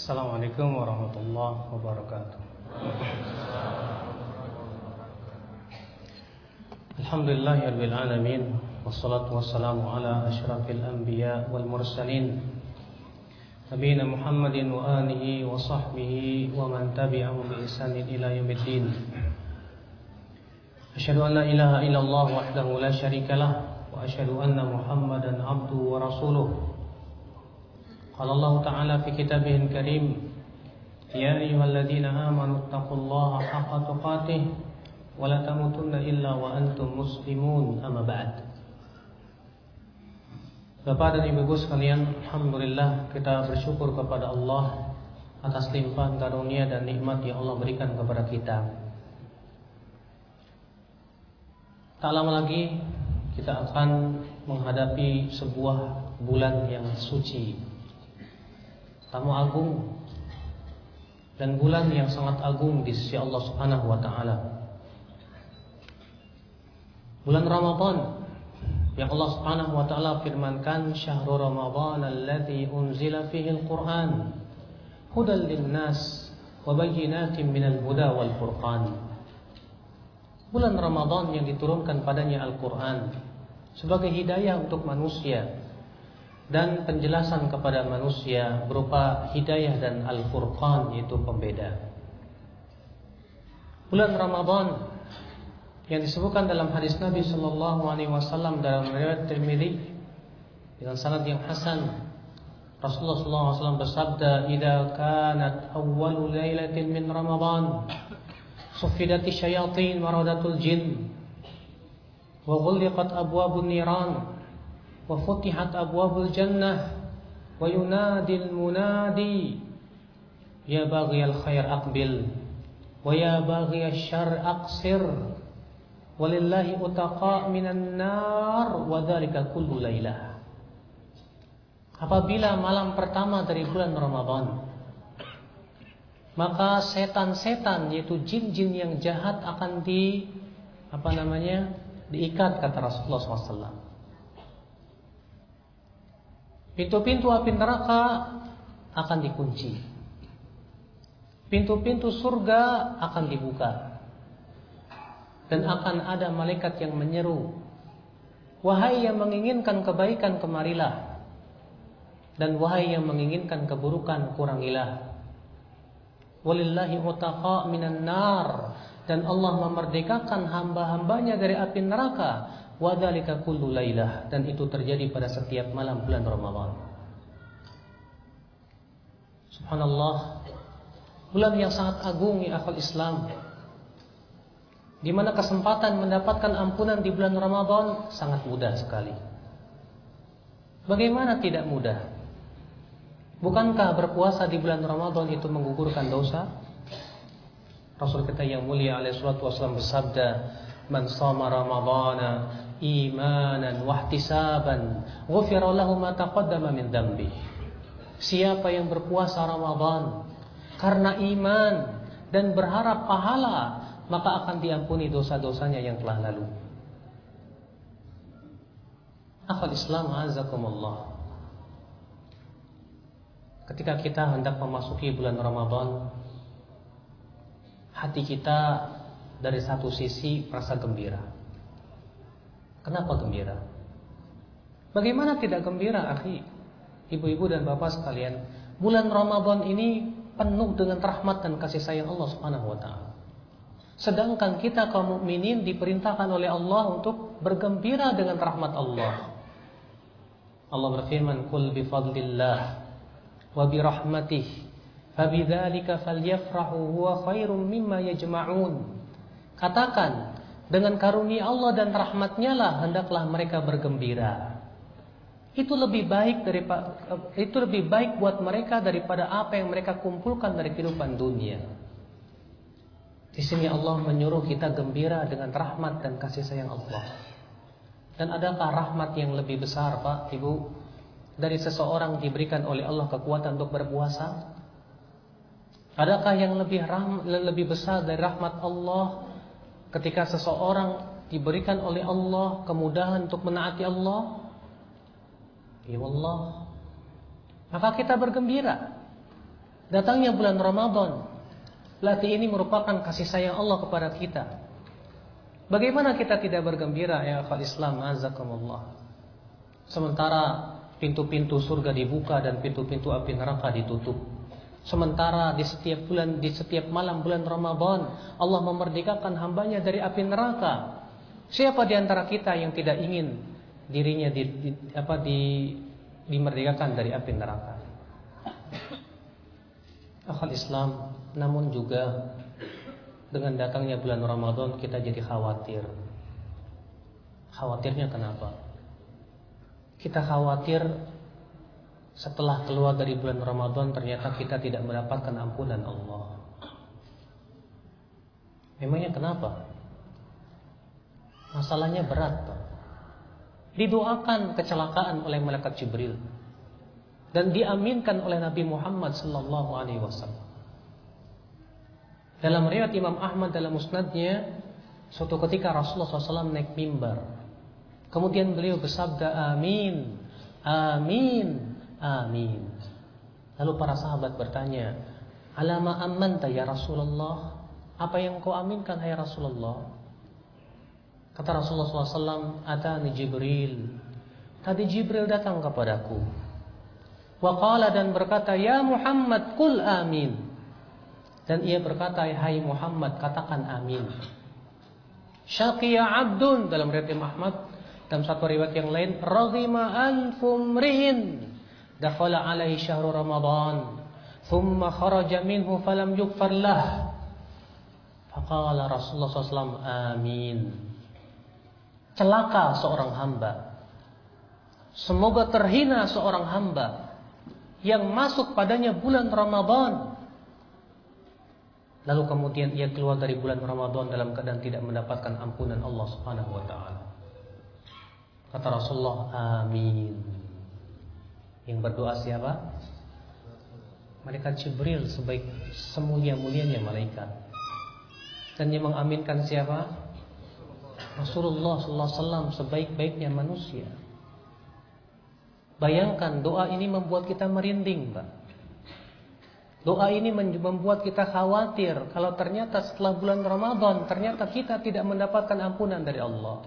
Assalamualaikum warahmatullahi wabarakatuh. Alhamdulillahirabbil alamin wassalatu wassalamu ala asyrafil anbiya wal mursalin nabiyina Muhammadin wa alihi wa sahbihi wa man tabi'ahum bi ihsanin ila yaumiddin. Asyhadu an la ilaha illallah wahdahu la syarikalah wa asyhadu anna Muhammadan abduhu wa rasuluh. Qala Allah Ta'ala fi kitabihil karim, ya ayyuhalladzina amanu taqullaha haqqa tuqatih wa la tamutunna illa wa antum muslimun, amma ba'd. Bapak dan Ibu sekalian, alhamdulillah kita bersyukur kepada Allah atas limpahan karunia dan nikmat yang Allah berikan kepada kita. Tak lama lagi kita akan menghadapi sebuah bulan yang suci, tamu agung, dan bulan yang sangat agung di sisi Allah Subhanahu wa taala. Bulan Ramadan yang Allah Subhanahu wa taala firmankan, syahrul Ramadan alladzi unzila fihi al-Qur'an hudal lin-nas wa bayyinatin minal huda wal furqan. Bulan Ramadan yang diturunkan padanya Al-Qur'an sebagai hidayah untuk manusia dan penjelasan kepada manusia berupa hidayah dan Al-Furqan, yaitu pembeda. Bulan Ramadan yang disebutkan dalam hadis Nabi sallallahu alaihi wasallam dalam riwayat Tirmidzi dengan sanad yang hasan, Rasulullah sallallahu alaihi wasallam bersabda, "Idza kanat awwalu lailatin min Ramadan, sufidati syayatin wa radatul jin, wa ghulqat abwabun niran, wa futihat abwabul jannah, wa yunadil munadi, ya baghiyal khair aqbil, wa ya baghiyasy syarr aqsir, walillahi utaqa minan nar, wa dzalika kullu lailah." Apabila malam pertama dari bulan Ramadan, maka setan-setan, yaitu jin-jin yang jahat akan diikat, kata Rasulullah SAW. Pintu-pintu api neraka akan dikunci. Pintu-pintu surga akan dibuka. Dan akan ada malaikat yang menyeru, "Wahai yang menginginkan kebaikan, kemarilah. Dan wahai yang menginginkan keburukan, kurangilah. Walillahi utaqa minan nar." Dan Allah memerdekakan hamba-hambanya dari api neraka. Wa dzalika kullu lailah, dan itu terjadi pada setiap malam bulan Ramadan. Subhanallah, bulan yang sangat agung ya akhwal Islam, di mana kesempatan mendapatkan ampunan di bulan Ramadan sangat mudah sekali. Bagaimana tidak mudah? Bukankah berpuasa di bulan Ramadan itu menggugurkan dosa? Rasul kita yang mulia alaihi salatu wasallam bersabda, "Man shama Ramadana imanan wahtisaban, ghufira lahu ma taqaddama min dzambi." Siapa yang berpuasa Ramadan karena iman dan berharap pahala, maka akan diampuni dosa-dosanya yang telah lalu. Akhwal Islam azakumullah, ketika kita hendak memasuki bulan Ramadan, hati kita dari satu sisi merasa gembira. Kenapa gembira? Bagaimana tidak gembira, akhi, ibu-ibu dan bapak sekalian? Bulan Ramadan ini penuh dengan rahmat dan kasih sayang Allah Subhanahu wa taala. Sedangkan kita kaum mukminin diperintahkan oleh Allah untuk bergembira dengan rahmat Allah. Allah berfirman, "Qul bi fadlillah wa bi rahmatih fabidzalika falyafrahu huwa khairum mimma yajma'un." Katakan, dengan karunia Allah dan rahmatnya lah hendaklah mereka bergembira. Itu lebih baik buat mereka daripada apa yang mereka kumpulkan dari kehidupan dunia. Di sini Allah menyuruh kita gembira dengan rahmat dan kasih sayang Allah. Dan adakah rahmat yang lebih besar, Pak, Ibu, dari seseorang diberikan oleh Allah kekuatan untuk berpuasa? Adakah yang lebih besar dari rahmat Allah ketika seseorang diberikan oleh Allah kemudahan untuk menaati Allah? Ya Allah. Maka kita bergembira. datangnya bulan Ramadan, berarti ini merupakan kasih sayang Allah kepada kita. Bagaimana kita tidak bergembira ya akhwal Islam, azakumullah. Sementara pintu-pintu surga dibuka dan pintu-pintu api neraka ditutup. Sementara di setiap bulan, di setiap malam bulan Ramadan, Allah memerdekakan hambanya dari api neraka. Siapa di antara kita yang tidak ingin dirinya dimerdekakan dari api neraka? Akhwal Islam, namun juga dengan datangnya bulan Ramadan kita jadi khawatir. Khawatirnya kenapa? Kita khawatir setelah keluar dari bulan Ramadan ternyata kita tidak mendapatkan ampunan Allah. Memangnya kenapa? Masalahnya berat, Pak. Didoakan kecelakaan oleh malaikat Jibril dan diaminkan oleh Nabi Muhammad sallallahu alaihi wasallam. Dalam riwayat Imam Ahmad dalam musnadnya, suatu ketika Rasulullah SAW naik mimbar. Kemudian beliau bersabda, amin, amin, amin. Lalu para sahabat bertanya, alama amanta ya Rasulullah? Apa yang kau aminkan hai Rasulullah? Kata Rasulullah SAW, atani Jibril. Tadi Jibril datang kepadaku. Wa qala, dan berkata, ya Muhammad, qul amin. Dan ia berkata, hai Muhammad, katakan amin. Syaqiya abdun, dalam riwayat Imam Ahmad. Dalam satu riwayat yang lain, raghima anfumrihin dakhala alaihi syahru Ramadan thumma kharaja minhu falam yughfar lah. Faqala Rasulullah SAW, amin. Celaka seorang hamba, semoga terhina seorang hamba yang masuk padanya bulan Ramadan, lalu kemudian ia keluar dari bulan Ramadan dalam keadaan tidak mendapatkan ampunan Allah Subhanahu wa taala. Kata Rasulullah, amin. Yang berdoa siapa? Malaikat Jibril, semulia-mulianya malaikat. Dan yang mengaminkan siapa? Rasulullah sallallahu alaihi wasallam, sebaik-baiknya manusia. Bayangkan, doa ini membuat kita merinding, Pak. Doa ini membuat kita khawatir kalau ternyata setelah bulan Ramadan ternyata kita tidak mendapatkan ampunan dari Allah.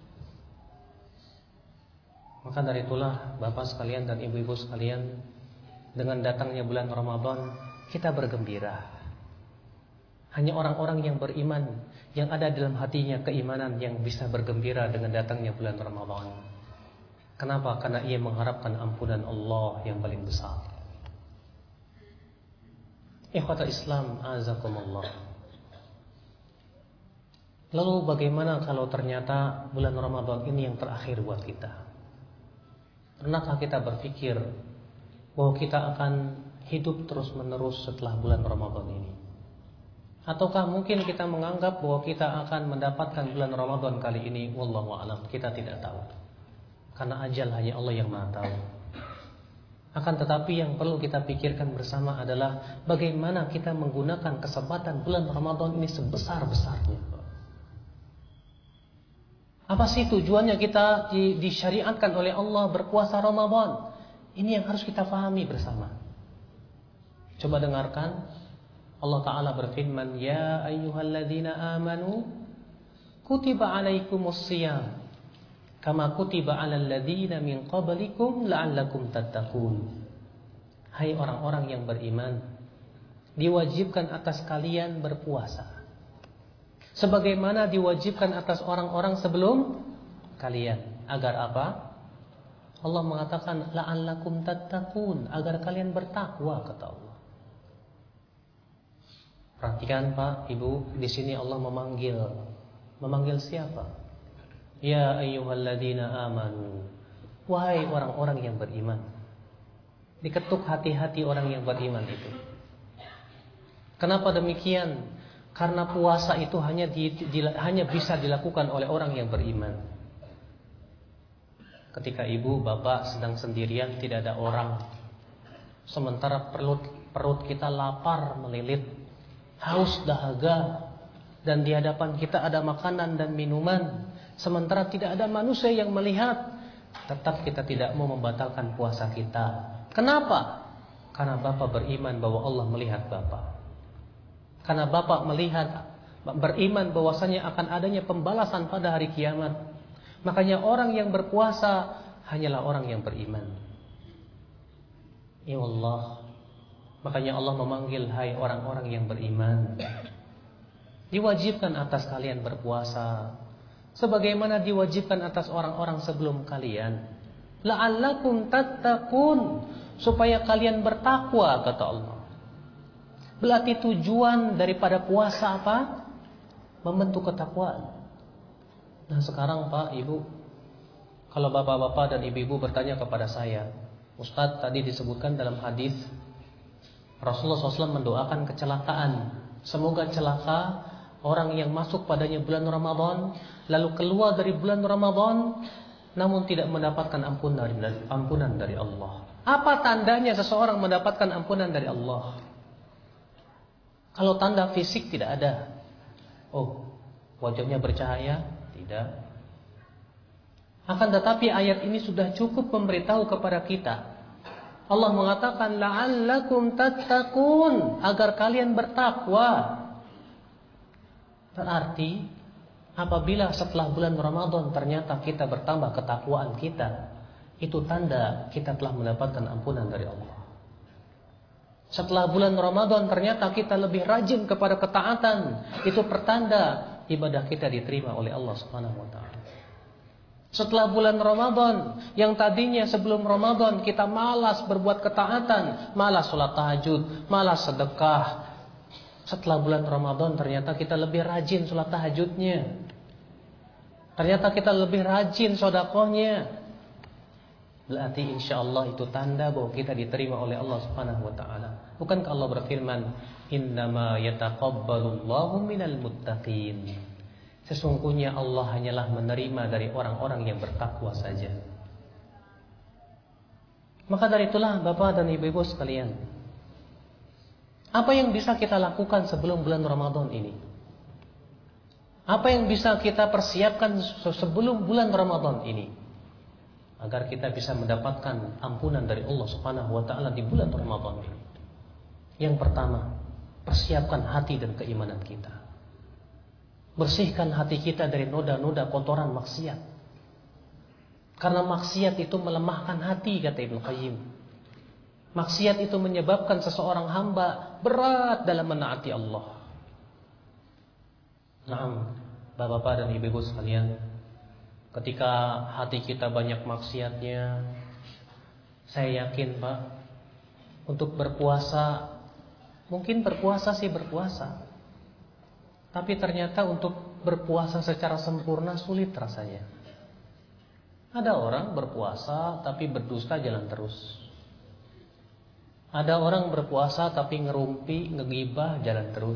Maka dari itulah Bapak sekalian dan Ibu-ibu sekalian, dengan datangnya bulan Ramadan kita bergembira. Hanya orang-orang yang beriman, yang ada dalam hatinya keimanan, yang bisa bergembira dengan datangnya bulan Ramadan. Kenapa? Karena ia mengharapkan ampunan Allah yang paling besar. Ikhwatul Islam, azakumullah. Lalu bagaimana kalau ternyata bulan Ramadan ini yang terakhir buat kita? Pernahkah kita berpikir bahwa kita akan hidup terus-menerus setelah bulan Ramadan ini? Ataukah mungkin kita menganggap bahwa kita akan mendapatkan bulan Ramadan kali ini? Wallahu a'lam, kita tidak tahu. Karena ajal hanya Allah yang Maha tahu. Akan tetapi yang perlu kita pikirkan bersama adalah bagaimana kita menggunakan kesempatan bulan Ramadan ini sebesar-besarnya. Apa sih tujuannya kita disyariatkan oleh Allah berpuasa Ramadan? Ini yang harus kita pahami bersama. Coba dengarkan. Allah Ta'ala berfirman, ya ayyuhalladzina amanu kutiba alaikumus siyam kama kutiba alal ladzina min qablikum la'allakum tattaqun. Hai orang-orang yang beriman, diwajibkan atas kalian berpuasa sebagaimana diwajibkan atas orang-orang sebelum kalian. Agar apa? Allah mengatakan la'allakum tattaqun, agar kalian bertakwa, kata Allah. Perhatikan Pak, Ibu, di sini Allah memanggil siapa? Ya ayyuhalladzina amanu, wahai orang-orang yang beriman. Diketuk hati-hati orang yang beriman itu. Kenapa demikian? Karena puasa itu hanya bisa dilakukan oleh orang yang beriman. Ketika ibu, bapak sedang sendirian, tidak ada orang, sementara perut kita lapar melilit, haus dahaga, dan di hadapan kita ada makanan dan minuman, sementara tidak ada manusia yang melihat, tetap kita tidak mau membatalkan puasa kita. Kenapa? Karena Bapak beriman bahwa Allah melihat Bapak. Karena Bapak beriman bahwasanya akan adanya pembalasan pada hari kiamat. Makanya orang yang berpuasa hanyalah orang yang beriman. Ya Allah. Makanya Allah memanggil, hai orang-orang yang beriman, diwajibkan atas kalian berpuasa sebagaimana diwajibkan atas orang-orang sebelum kalian. La'allakum tattaqun, supaya kalian bertakwa, kata Allah. Berarti tujuan daripada puasa apa? Membentuk ketakwaan. Nah sekarang Pak, Ibu, kalau bapak-bapak dan ibu-ibu bertanya kepada saya, Ustadz, tadi disebutkan dalam hadis Rasulullah SAW mendoakan kecelakaan. Semoga celaka orang yang masuk padanya bulan Ramadan, lalu keluar dari bulan Ramadan, namun tidak mendapatkan ampunan dari Allah. Apa tandanya seseorang mendapatkan ampunan dari Allah? Kalau tanda fisik tidak ada. Oh, wajahnya bercahaya? Tidak. Akan tetapi ayat ini sudah cukup memberitahu kepada kita. Allah mengatakan la'allakum tattaqun, agar kalian bertakwa. Berarti apabila setelah bulan Ramadan ternyata kita bertambah ketakwaan kita, itu tanda kita telah mendapatkan ampunan dari Allah. Setelah bulan Ramadan ternyata kita lebih rajin kepada ketaatan, itu pertanda ibadah kita diterima oleh Allah Subhanahu wa taala. Setelah bulan Ramadan, yang tadinya sebelum Ramadan kita malas berbuat ketaatan, malas sholat tahajud, malas sedekah, setelah bulan Ramadan ternyata kita lebih rajin sholat tahajudnya, ternyata kita lebih rajin sedekahnya. Berarti insya Allah itu tanda bahwa kita diterima oleh Allah Subhanahu wa taala. Bukankah Allah berfirman, "Innama yataqabbalullahu minal muttaqin." Sesungguhnya Allah hanyalah menerima dari orang-orang yang bertakwa saja. Maka dari itulah Bapak dan Ibu-ibu sekalian, apa yang bisa kita lakukan sebelum bulan Ramadan ini? Apa yang bisa kita persiapkan sebelum bulan Ramadan ini, agar kita bisa mendapatkan ampunan dari Allah Subhanahu wa taala di bulan Ramadan ini? Yang pertama, persiapkan hati dan keimanan kita. Bersihkan hati kita dari noda-noda kotoran maksiat. Karena maksiat itu melemahkan hati, kata Ibnu Qayyim. Maksiat itu menyebabkan seseorang hamba berat dalam menaati Allah. Naam, Bapak-bapak dan Ibu-ibu sekalian, ketika hati kita banyak maksiatnya, saya yakin Pak, untuk berpuasa, mungkin berpuasa sih berpuasa, tapi ternyata untuk berpuasa secara sempurna sulit rasanya. Ada orang berpuasa tapi berdusta jalan terus. Ada orang berpuasa tapi ngerumpi, ngegibah jalan terus.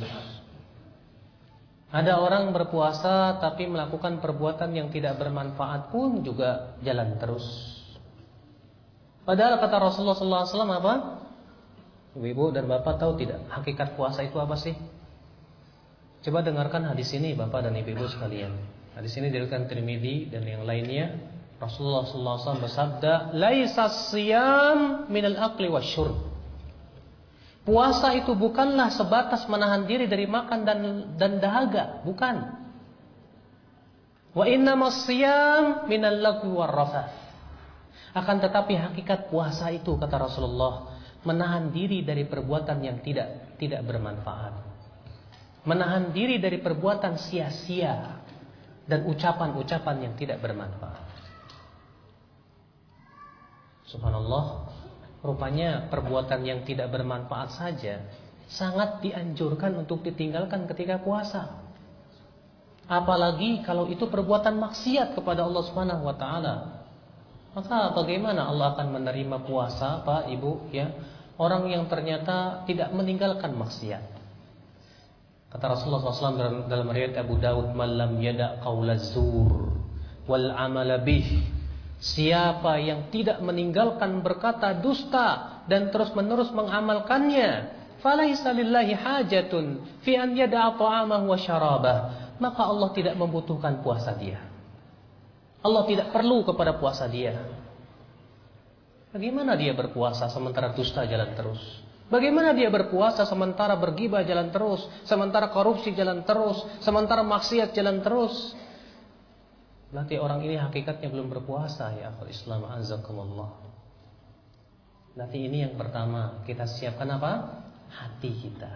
Ada orang berpuasa tapi melakukan perbuatan yang tidak bermanfaat pun juga jalan terus. Padahal kata Rasulullah SAW apa? Ibu dan Bapak tahu tidak hakikat puasa itu apa sih? Coba dengarkan hadis ini Bapak dan Ibu sekalian. Hadis ini diriwayatkan Tirmidzi dan yang lainnya. Rasulullah SAW bersabda, "Laisas siyam minal akli wasyurb." Puasa itu bukanlah sebatas menahan diri dari makan dan dahaga, bukan. Wa innamas siyam minal lagwi warrafath. Akan tetapi hakikat puasa itu, kata Rasulullah, menahan diri dari perbuatan yang tidak bermanfaat. Menahan diri dari perbuatan sia-sia dan ucapan-ucapan yang tidak bermanfaat. Subhanallah, rupanya perbuatan yang tidak bermanfaat saja sangat dianjurkan untuk ditinggalkan ketika puasa. Apalagi kalau itu perbuatan maksiat kepada Allah Subhanahu wa taala. Maka bagaimana Allah akan menerima puasa, Pak, Ibu, ya? Orang yang ternyata tidak meninggalkan maksiat. Kata Rasulullah SAW dalam riwayat Abu Daud, "Man lam yada' qaulaz zur wal 'amala bih." Siapa yang tidak meninggalkan berkata dusta dan terus-menerus mengamalkannya, falaisa lillahi hajatun fi an yada'a ta'amahu wa syarabah. Maka Allah tidak membutuhkan puasa dia. Allah tidak perlu kepada puasa dia. Bagaimana dia berpuasa sementara dusta jalan terus? Bagaimana dia berpuasa sementara bergibah jalan terus, sementara korupsi jalan terus, sementara maksiat jalan terus? Berarti orang ini hakikatnya belum berpuasa, ya akhul Islam azakumullah. Berarti ini yang pertama, kita siapkan apa? Hati kita,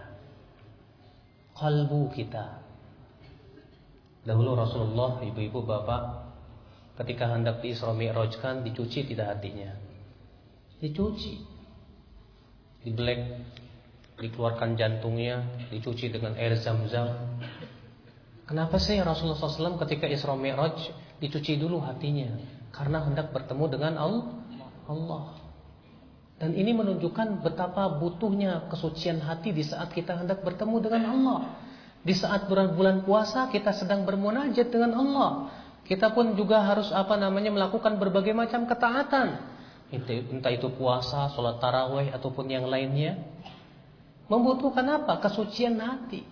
kalbu kita. Dahulu Rasulullah, ibu-ibu, bapak, ketika hendak diisra mi'rajkan, dicuci tidak hatinya? Dicuci, dibelek, dikeluarkan jantungnya, dicuci dengan air zam-zam. Kenapa sih Rasulullah SAW ketika Isra Mi'raj dicuci dulu hatinya? Karena hendak bertemu dengan Allah. Dan ini menunjukkan betapa butuhnya kesucian hati di saat kita hendak bertemu dengan Allah. Di saat bulan puasa kita sedang bermunajat dengan Allah. Kita pun juga harus melakukan berbagai macam ketaatan. Entah itu puasa, sholat tarawih ataupun yang lainnya. Membutuhkan apa? Kesucian hati.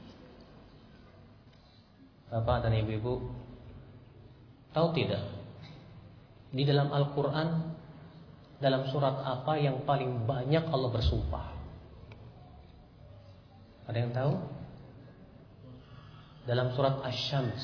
Bapak dan ibu-ibu, tahu tidak? Di dalam Al-Quran, dalam surat apa yang paling banyak Allah bersumpah? Ada yang tahu? Dalam surat Asy-Syams,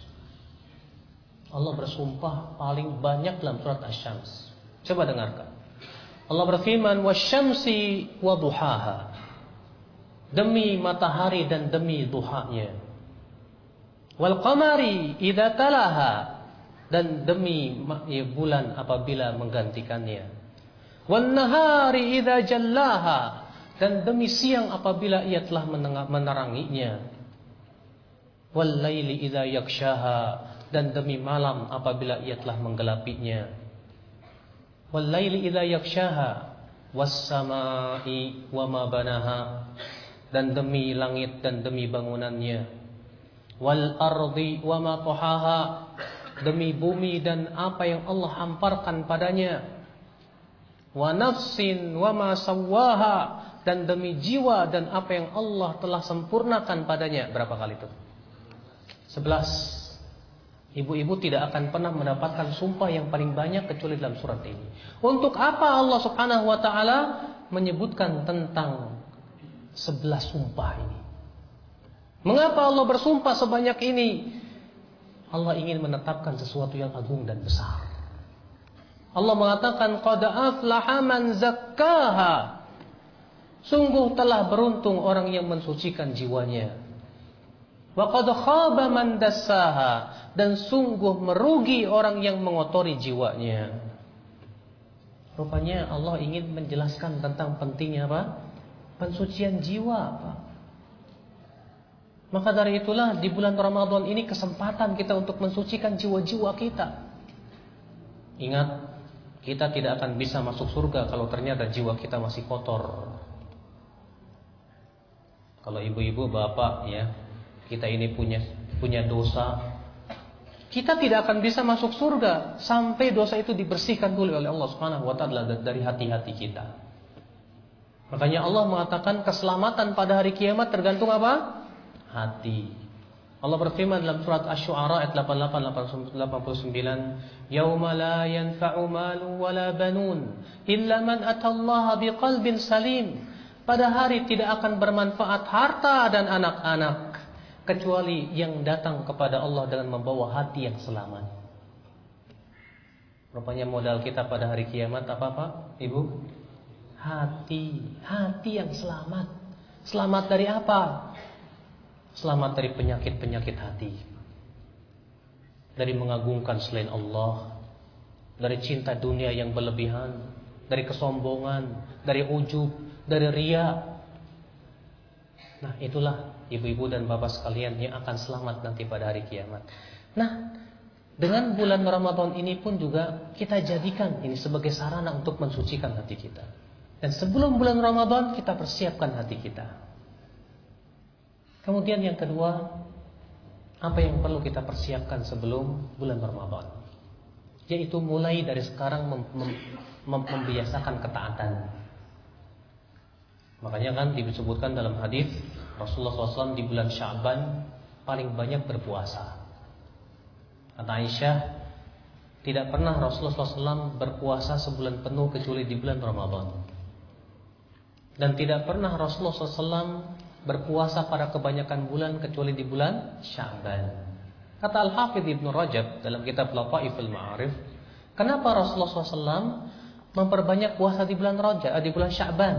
Allah bersumpah paling banyak dalam surat Asy-Syams. Coba dengarkan. Allah berfirman, "Wasyamsi wa duhaha." Demi matahari dan demi duhanya. Wal qamari idza talaha, dan demi bulan apabila menggantikannya. Wan nahari idza jallaha, dan demi siang apabila ia telah meneranginya. Wal laili idza yakshaha, dan demi malam apabila ia telah menggelapinya. Wal laili idza yakshaha, was samai wa ma banaha, dan demi langit dan demi bangunannya. Wal ardi wa ma tahaha, demi bumi dan apa yang Allah hamparkan padanya. Wa nafsin wa ma sawwaha, dan demi jiwa dan apa yang Allah telah sempurnakan padanya. Berapa kali itu? 11. Ibu-ibu tidak akan pernah mendapatkan sumpah yang paling banyak kecuali dalam surat ini. Untuk apa Allah Subhanahu wa taala menyebutkan tentang 11 sumpah ini? Mengapa Allah bersumpah sebanyak ini? Allah ingin menetapkan sesuatu yang agung dan besar. Allah mengatakan, qad aflaha man zakkaha. Sungguh telah beruntung orang yang mensucikan jiwanya. Wa qad khaba man dassaha, dan sungguh merugi orang yang mengotori jiwanya. Rupanya Allah ingin menjelaskan tentang pentingnya apa? Pensucian jiwa, Pak. Maka dari itulah di bulan Ramadan ini kesempatan kita untuk mensucikan jiwa-jiwa kita. Ingat, kita tidak akan bisa masuk surga kalau ternyata jiwa kita masih kotor. Kalau ibu-ibu, bapak, ya, kita ini punya dosa, kita tidak akan bisa masuk surga sampai dosa itu dibersihkan dulu oleh Allah Subhanahu wa taala dari hati-hati kita. Makanya Allah mengatakan keselamatan pada hari kiamat tergantung apa? Hati. Allah berfirman dalam surat Asy-Syu'ara ayat 88-89, "Yauma la yanfa'u malu wala banun illa man atallaha biqalbin salim." Pada hari tidak akan bermanfaat harta dan anak-anak kecuali yang datang kepada Allah dengan membawa hati yang selamat. Rupanya modal kita pada hari kiamat apa, Pak? Ibu? Hati yang selamat. Selamat dari apa? Selamat dari penyakit-penyakit hati, dari mengagungkan selain Allah, dari cinta dunia yang berlebihan, dari kesombongan, dari ujub, dari riya. Nah, itulah ibu-ibu dan bapak sekalian yang akan selamat nanti pada hari kiamat. Nah, dengan bulan Ramadan ini pun juga kita jadikan ini sebagai sarana untuk mensucikan hati kita. Dan sebelum bulan Ramadan kita persiapkan hati kita. Kemudian yang kedua, apa yang perlu kita persiapkan sebelum bulan Ramadan? Yaitu mulai dari sekarang membiasakan ketaatan. Makanya kan disebutkan dalam hadis Rasulullah SAW di bulan Sya'ban paling banyak berpuasa. Kata Aisyah, Tidak pernah Rasulullah SAW berpuasa sebulan penuh kecuali di bulan Ramadan. Dan tidak pernah Rasulullah SAW berpuasa pada kebanyakan bulan kecuali di bulan Sya'ban. Kata Al-Hafidh Ibnu Rajab dalam kitab Lataiful Ma'arif, kenapa Rasulullah SAW memperbanyak puasa di bulan Rajab, di bulan Sya'ban?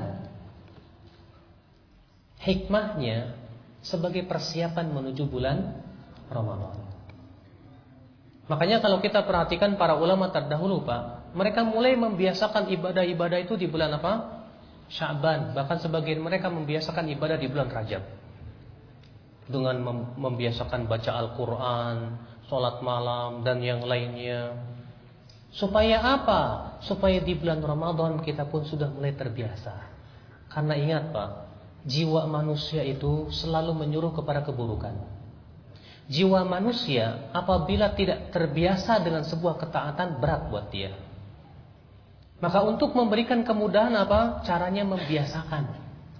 Hikmahnya sebagai persiapan menuju bulan Ramadan. Makanya kalau kita perhatikan para ulama terdahulu, Pak, mereka mulai membiasakan ibadah-ibadah itu di bulan apa? Sya'ban. Bahkan sebagian mereka membiasakan ibadah di bulan Rajab. Dengan membiasakan baca Al-Quran, sholat malam, dan yang lainnya. Supaya apa? Supaya di bulan Ramadan kita pun sudah mulai terbiasa. Karena ingat, Pak, jiwa manusia itu selalu menyuruh kepada keburukan. Jiwa manusia apabila tidak terbiasa dengan sebuah ketaatan, berat buat dia. Maka untuk memberikan kemudahan apa? Caranya membiasakan.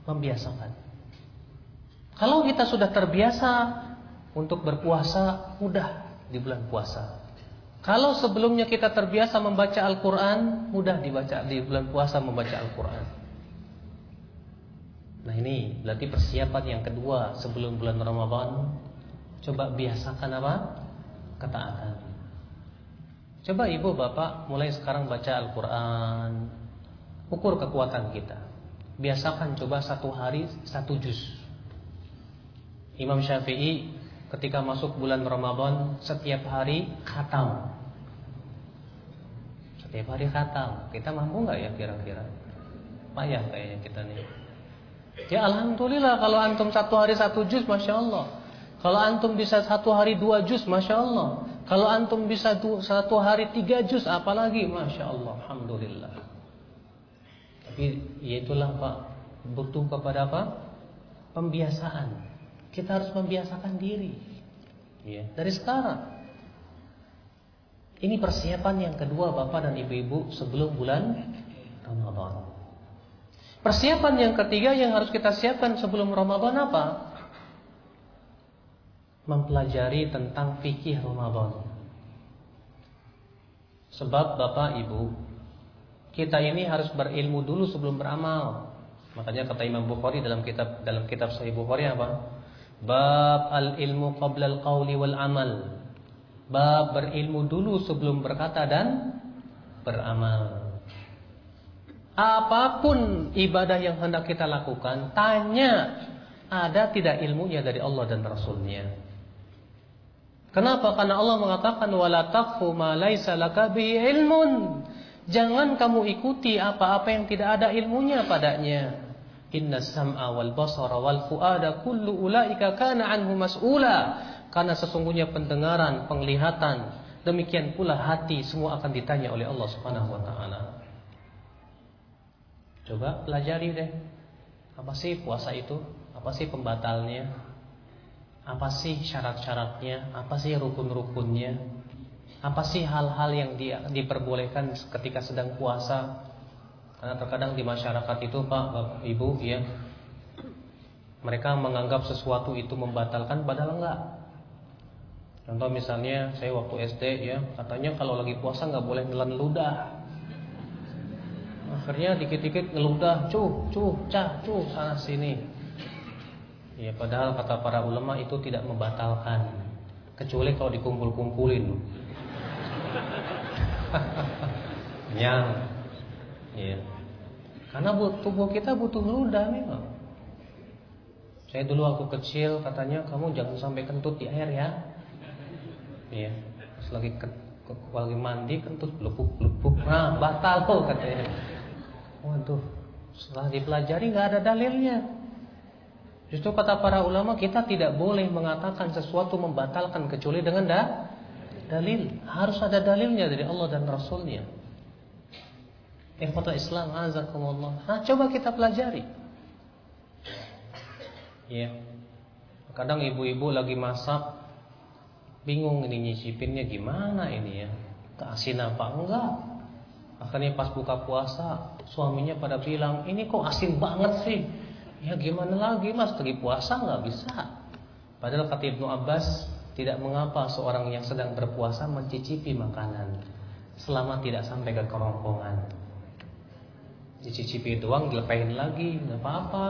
Kalau kita sudah terbiasa untuk berpuasa, mudah di bulan puasa. Kalau sebelumnya kita terbiasa membaca Al-Quran, mudah dibaca di bulan puasa membaca Al-Quran. Nah ini berarti persiapan yang kedua sebelum bulan Ramadan. Coba biasakan apa? Ketaatan. Coba ibu bapak mulai sekarang baca Al-Quran. Ukur kekuatan kita. Biasakan coba 1 hari 1 juz. Imam Syafi'i ketika masuk bulan Ramadan setiap hari khatam. Setiap hari khatam. Kita mampu gak ya kira-kira? Payah kayaknya kita nih. Ya alhamdulillah kalau antum 1 hari 1 juz, Masya Allah. Kalau antum bisa 1 hari 2 juz, Masya Allah. Kalau antum bisa 1 hari 3 juz, apalagi, Masya Allah, alhamdulillah. Tapi ya itulah Pak, butuh kepada apa? Pembiasaan. Kita harus membiasakan diri ya, dari sekarang. Ini persiapan yang kedua Bapak dan Ibu-ibu sebelum bulan Ramadan. Persiapan yang ketiga yang harus kita siapkan sebelum Ramadan apa? Mempelajari tentang fikih Ramadan. Sebab Bapak Ibu, kita ini harus berilmu dulu sebelum beramal. Makanya kata Imam Bukhari dalam kitab Sahih Bukhari apa? Bab al-ilmu qabla al-qawli wal amal. Bab berilmu dulu sebelum berkata dan beramal. Apapun ibadah yang hendak kita lakukan, tanya ada tidak ilmunya dari Allah dan Rasulnya. Kenapa? Karena Allah mengatakan wala taqfu ma laisa laka bihi ilmun. Jangan kamu ikuti apa-apa yang tidak ada ilmunya padanya. Innas sam'a wal basara wal fuada kullu ulaika kana anhu mas'ula. Karena sesungguhnya pendengaran, penglihatan, demikian pula hati semua akan ditanya oleh Allah Subhanahu wa taala. Coba pelajari deh. Apa sih puasa itu? Apa sih pembatalnya? Apa sih syarat-syaratnya? Apa sih rukun-rukunnya? Apa sih hal-hal yang diperbolehkan ketika sedang puasa? Karena terkadang di masyarakat itu Pak, Bapak, Ibu ya, mereka menganggap sesuatu itu membatalkan padahal enggak. Contoh misalnya saya waktu SD ya, katanya kalau lagi puasa enggak boleh nelan ludah. Akhirnya dikit-dikit ngeludah, cuh, sana sini. Ya padahal kata para ulama itu tidak membatalkan, kecuali kalau dikumpul-kumpulin. Ya. Karena tubuh kita butuh ludah memang. Saya dulu waktu kecil katanya kamu jangan sampai kentut di air ya. Iya. Pas lagi mandi kentut blubuk. Nah, batal tuh katanya. Waduh, setelah dipelajari nggak ada dalilnya. Justru kata para ulama kita tidak boleh mengatakan sesuatu membatalkan kecuali dengan dalil. Harus ada dalilnya dari Allah dan Rasulnya. Ikhwatul Islam azakumullah. Nah, coba kita pelajari. Ya. Kadang ibu-ibu lagi masak bingung ini nyicipinnya gimana ini ya. Asin apa enggak? Akhirnya pas buka puasa suaminya pada bilang, "Ini kok asin banget sih?" Ya gimana lagi mas, lagi puasa nggak bisa. Padahal kata Ibnu Abbas, tidak mengapa seorang yang sedang berpuasa mencicipi makanan. selama tidak sampai ke kerongkongan. Dicicipi doang, dilepain lagi, nggak apa-apa.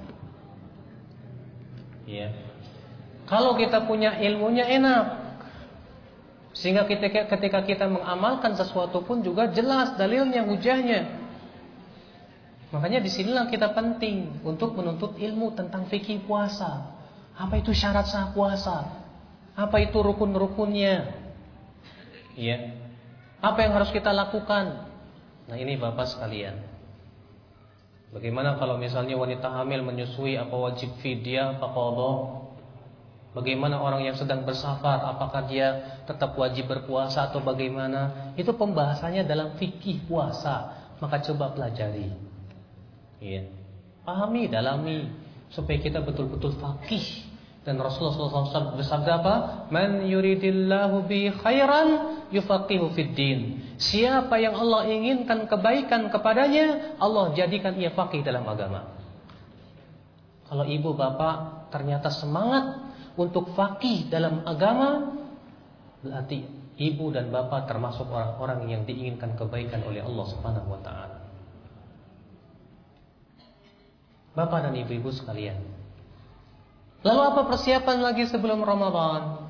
Ya. Kalau kita punya ilmunya enak, sehingga ketika kita mengamalkan sesuatu pun juga jelas dalilnya, hujahnya. Makanya disinilah kita penting untuk menuntut ilmu tentang fikih puasa. Apa itu syarat sah puasa? Apa itu rukun-rukunnya? Ya. Apa yang harus kita lakukan? Nah ini Bapak sekalian, bagaimana kalau misalnya wanita hamil menyusui, apa wajib fidyah, apa qadha? Bagaimana orang yang sedang bersafar, apakah dia tetap wajib berpuasa atau bagaimana? Itu pembahasannya dalam fikih puasa. Maka coba pelajari. Iya. Pahami, dalami supaya kita betul-betul faqih. Dan Rasulullah SAW bersabda apa? Man yuridillahu bi khairan yufaqihu fid din. Siapa yang Allah inginkan kebaikan kepadanya, Allah jadikan ia faqih dalam agama. Kalau ibu bapak ternyata semangat untuk faqih dalam agama, berarti ibu dan bapak termasuk orang-orang yang diinginkan kebaikan oleh Allah Subhanahu wa taala. Bapak dan ibu-ibu sekalian, lalu apa persiapan lagi sebelum Ramadan?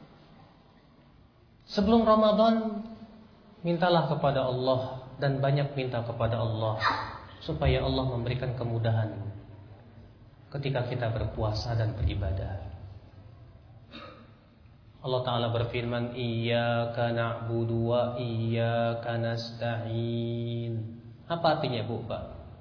Sebelum Ramadan, mintalah kepada Allah dan banyak minta kepada Allah supaya Allah memberikan kemudahan ketika kita berpuasa dan beribadah. Allah Ta'ala berfirman, Iyyaka na'budu wa iyyaka nasta'in. Apa artinya Bu, Pak?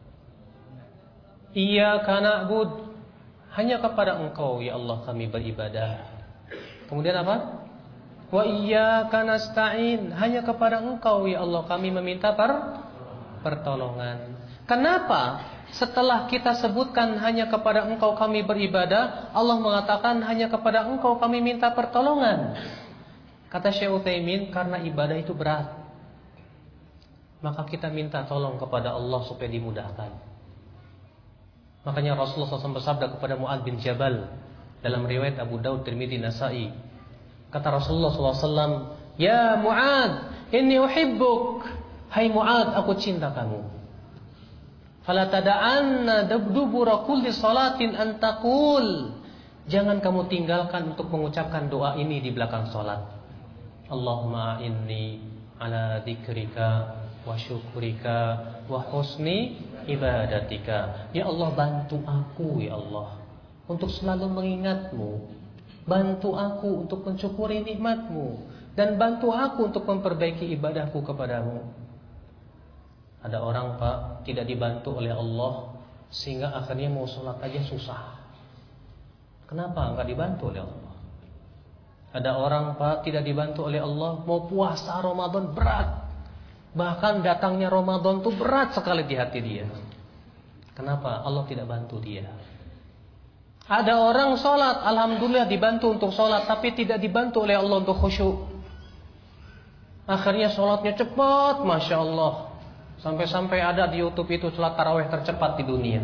Iyyaka na'bud, hanya kepada Engkau ya Allah kami beribadah. Kemudian apa? Wa iyyaka nasta'in, hanya kepada Engkau ya Allah kami meminta pertolongan. Kenapa setelah kita sebutkan hanya kepada Engkau kami beribadah, Allah mengatakan hanya kepada Engkau kami minta pertolongan? Kata Syekh Utsaimin, karena ibadah itu berat, maka kita minta tolong kepada Allah supaya dimudahkan. Makanya Rasulullah SAW bersabda kepada Mu'adz bin Jabal dalam riwayat Abu Daud, Tirmidzi, Nasa'i. Kata Rasulullah SAW, Ya Mu'adz, inni uhibbuk. Hai Mu'adz, aku cinta kamu. Fala tada'anna dubura kulli salatin an taqul. Jangan kamu tinggalkan untuk mengucapkan doa ini di belakang salat. Allahumma inni ala dzikrika wa syukrika wa husni ibadatika. Ya Allah, bantu aku ya Allah untuk selalu mengingatmu. Bantu aku untuk mensyukuri nikmatmu. Dan bantu aku untuk memperbaiki ibadahku kepadamu. Ada orang Pak tidak dibantu oleh Allah sehingga akhirnya mau sholat aja susah. Kenapa enggak dibantu oleh Allah? Ada orang Pak tidak dibantu oleh Allah, mau puasa Ramadan berat. Bahkan datangnya Ramadan itu berat sekali di hati dia. Kenapa? Allah tidak bantu dia. Ada orang sholat, alhamdulillah dibantu untuk sholat, tapi tidak dibantu oleh Allah untuk khusyuk. Akhirnya sholatnya cepat, Masya Allah. Sampai-sampai ada di YouTube itu sholat tarawih tercepat di dunia.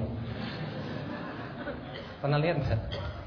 Pernah lihat nggak?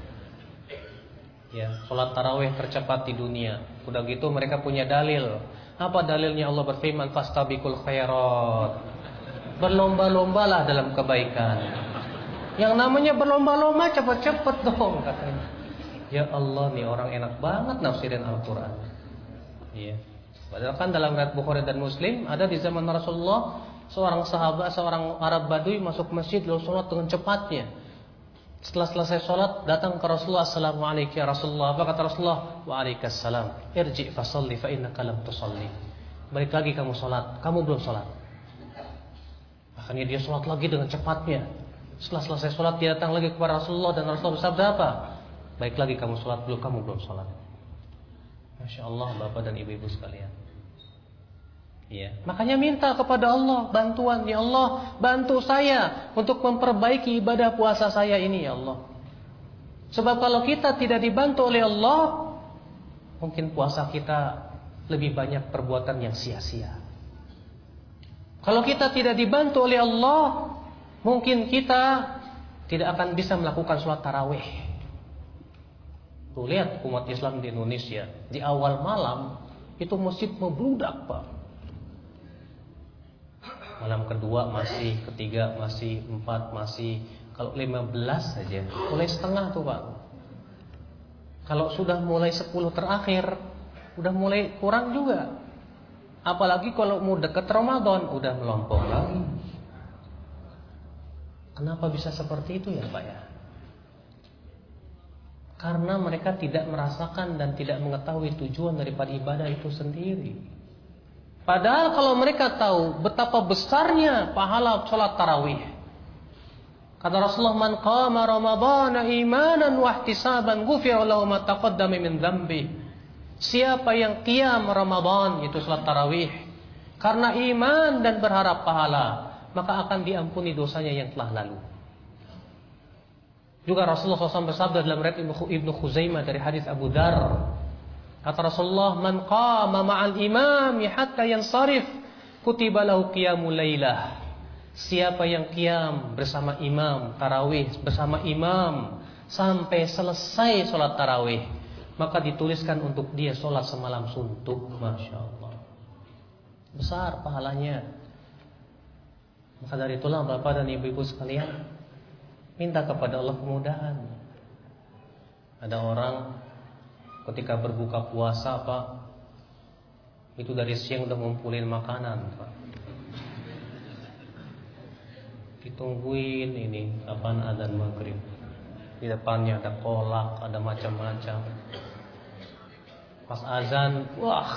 Ya, sholat tarawih tercepat di dunia. Udah gitu mereka punya dalil. Apa dalilnya? Allah berfirman, fastabiqul khairat. Berlomba-lombalah dalam kebaikan. Yang namanya berlomba-lomba cepat-cepat dong katanya. Ya Allah, nih orang enak banget nafsirin Al-Quran. Iya. Padahal kan dalam riwayat Bukhari dan Muslim ada di zaman Rasulullah seorang sahabat, seorang Arab Badui masuk masjid lalu sholat dengan cepatnya. Setelah selesai sholat datang ke Rasulullah, Assalamualaikum ya Rasulullah. Apa kata Rasulullah? Waalaikumsalam. Irji fasalli fa innaka lam tusalli. Balik lagi kamu sholat, kamu belum sholat. Akhirnya dia sholat lagi dengan cepatnya. Setelah selesai sholat dia datang lagi kepada Rasulullah dan Rasulullah bersabda apa? Baik lagi kamu sholat dulu, kamu belum sholat. Masya Allah Bapak dan Ibu-ibu sekalian. Ya. Makanya minta kepada Allah bantuan. Ya Allah, bantu saya untuk memperbaiki ibadah puasa saya ini ya Allah. Sebab kalau kita tidak dibantu oleh Allah, mungkin puasa kita lebih banyak perbuatan yang sia-sia. Kalau kita tidak dibantu oleh Allah, mungkin kita tidak akan bisa melakukan sholat tarawih. Tuh lihat umat Islam di Indonesia, di awal malam itu masjid membludak Pak. Malam kedua masih, ketiga masih, 4 masih. Kalau 15 saja, mulai setengah tuh Pak. Kalau sudah mulai 10 terakhir, udah mulai kurang juga. Apalagi kalau mau dekat Ramadan, udah melompong lagi. Kenapa bisa seperti itu ya Pak ya? Karena mereka tidak merasakan dan tidak mengetahui tujuan daripada ibadah itu sendiri. Padahal kalau mereka tahu betapa besarnya pahala sholat tarawih, kata Rasulullah, man qama ramadhana imanan wa ihtisaban ghufira lahu ma taqaddama min dzambi. Siapa yang qiyam Ramadan, itu sholat tarawih, karena iman dan berharap pahala, maka akan diampuni dosanya yang telah lalu. Juga Rasulullah SAW bersabda dalam riwayat Ibnu Khuzaimah dari hadis Abu Dzar, kata Rasulullah, man qama ma'al imam hatta yansarif kutiba lahu qiyamul lailah. Siapa yang qiyam bersama imam, tarawih bersama imam sampai selesai sholat tarawih, maka dituliskan untuk dia sholat semalam suntuk. Masya Allah, besar pahalanya. Maka dari itulah Bapak dan Ibu-ibu sekalian, minta kepada Allah kemudahan. Ada orang ketika berbuka puasa Pak, itu dari siang udah ngumpulin makanan Pak, ditungguin ini kapan adzan maghrib. Di depannya ada kolak, ada macam-macam. Pas azan,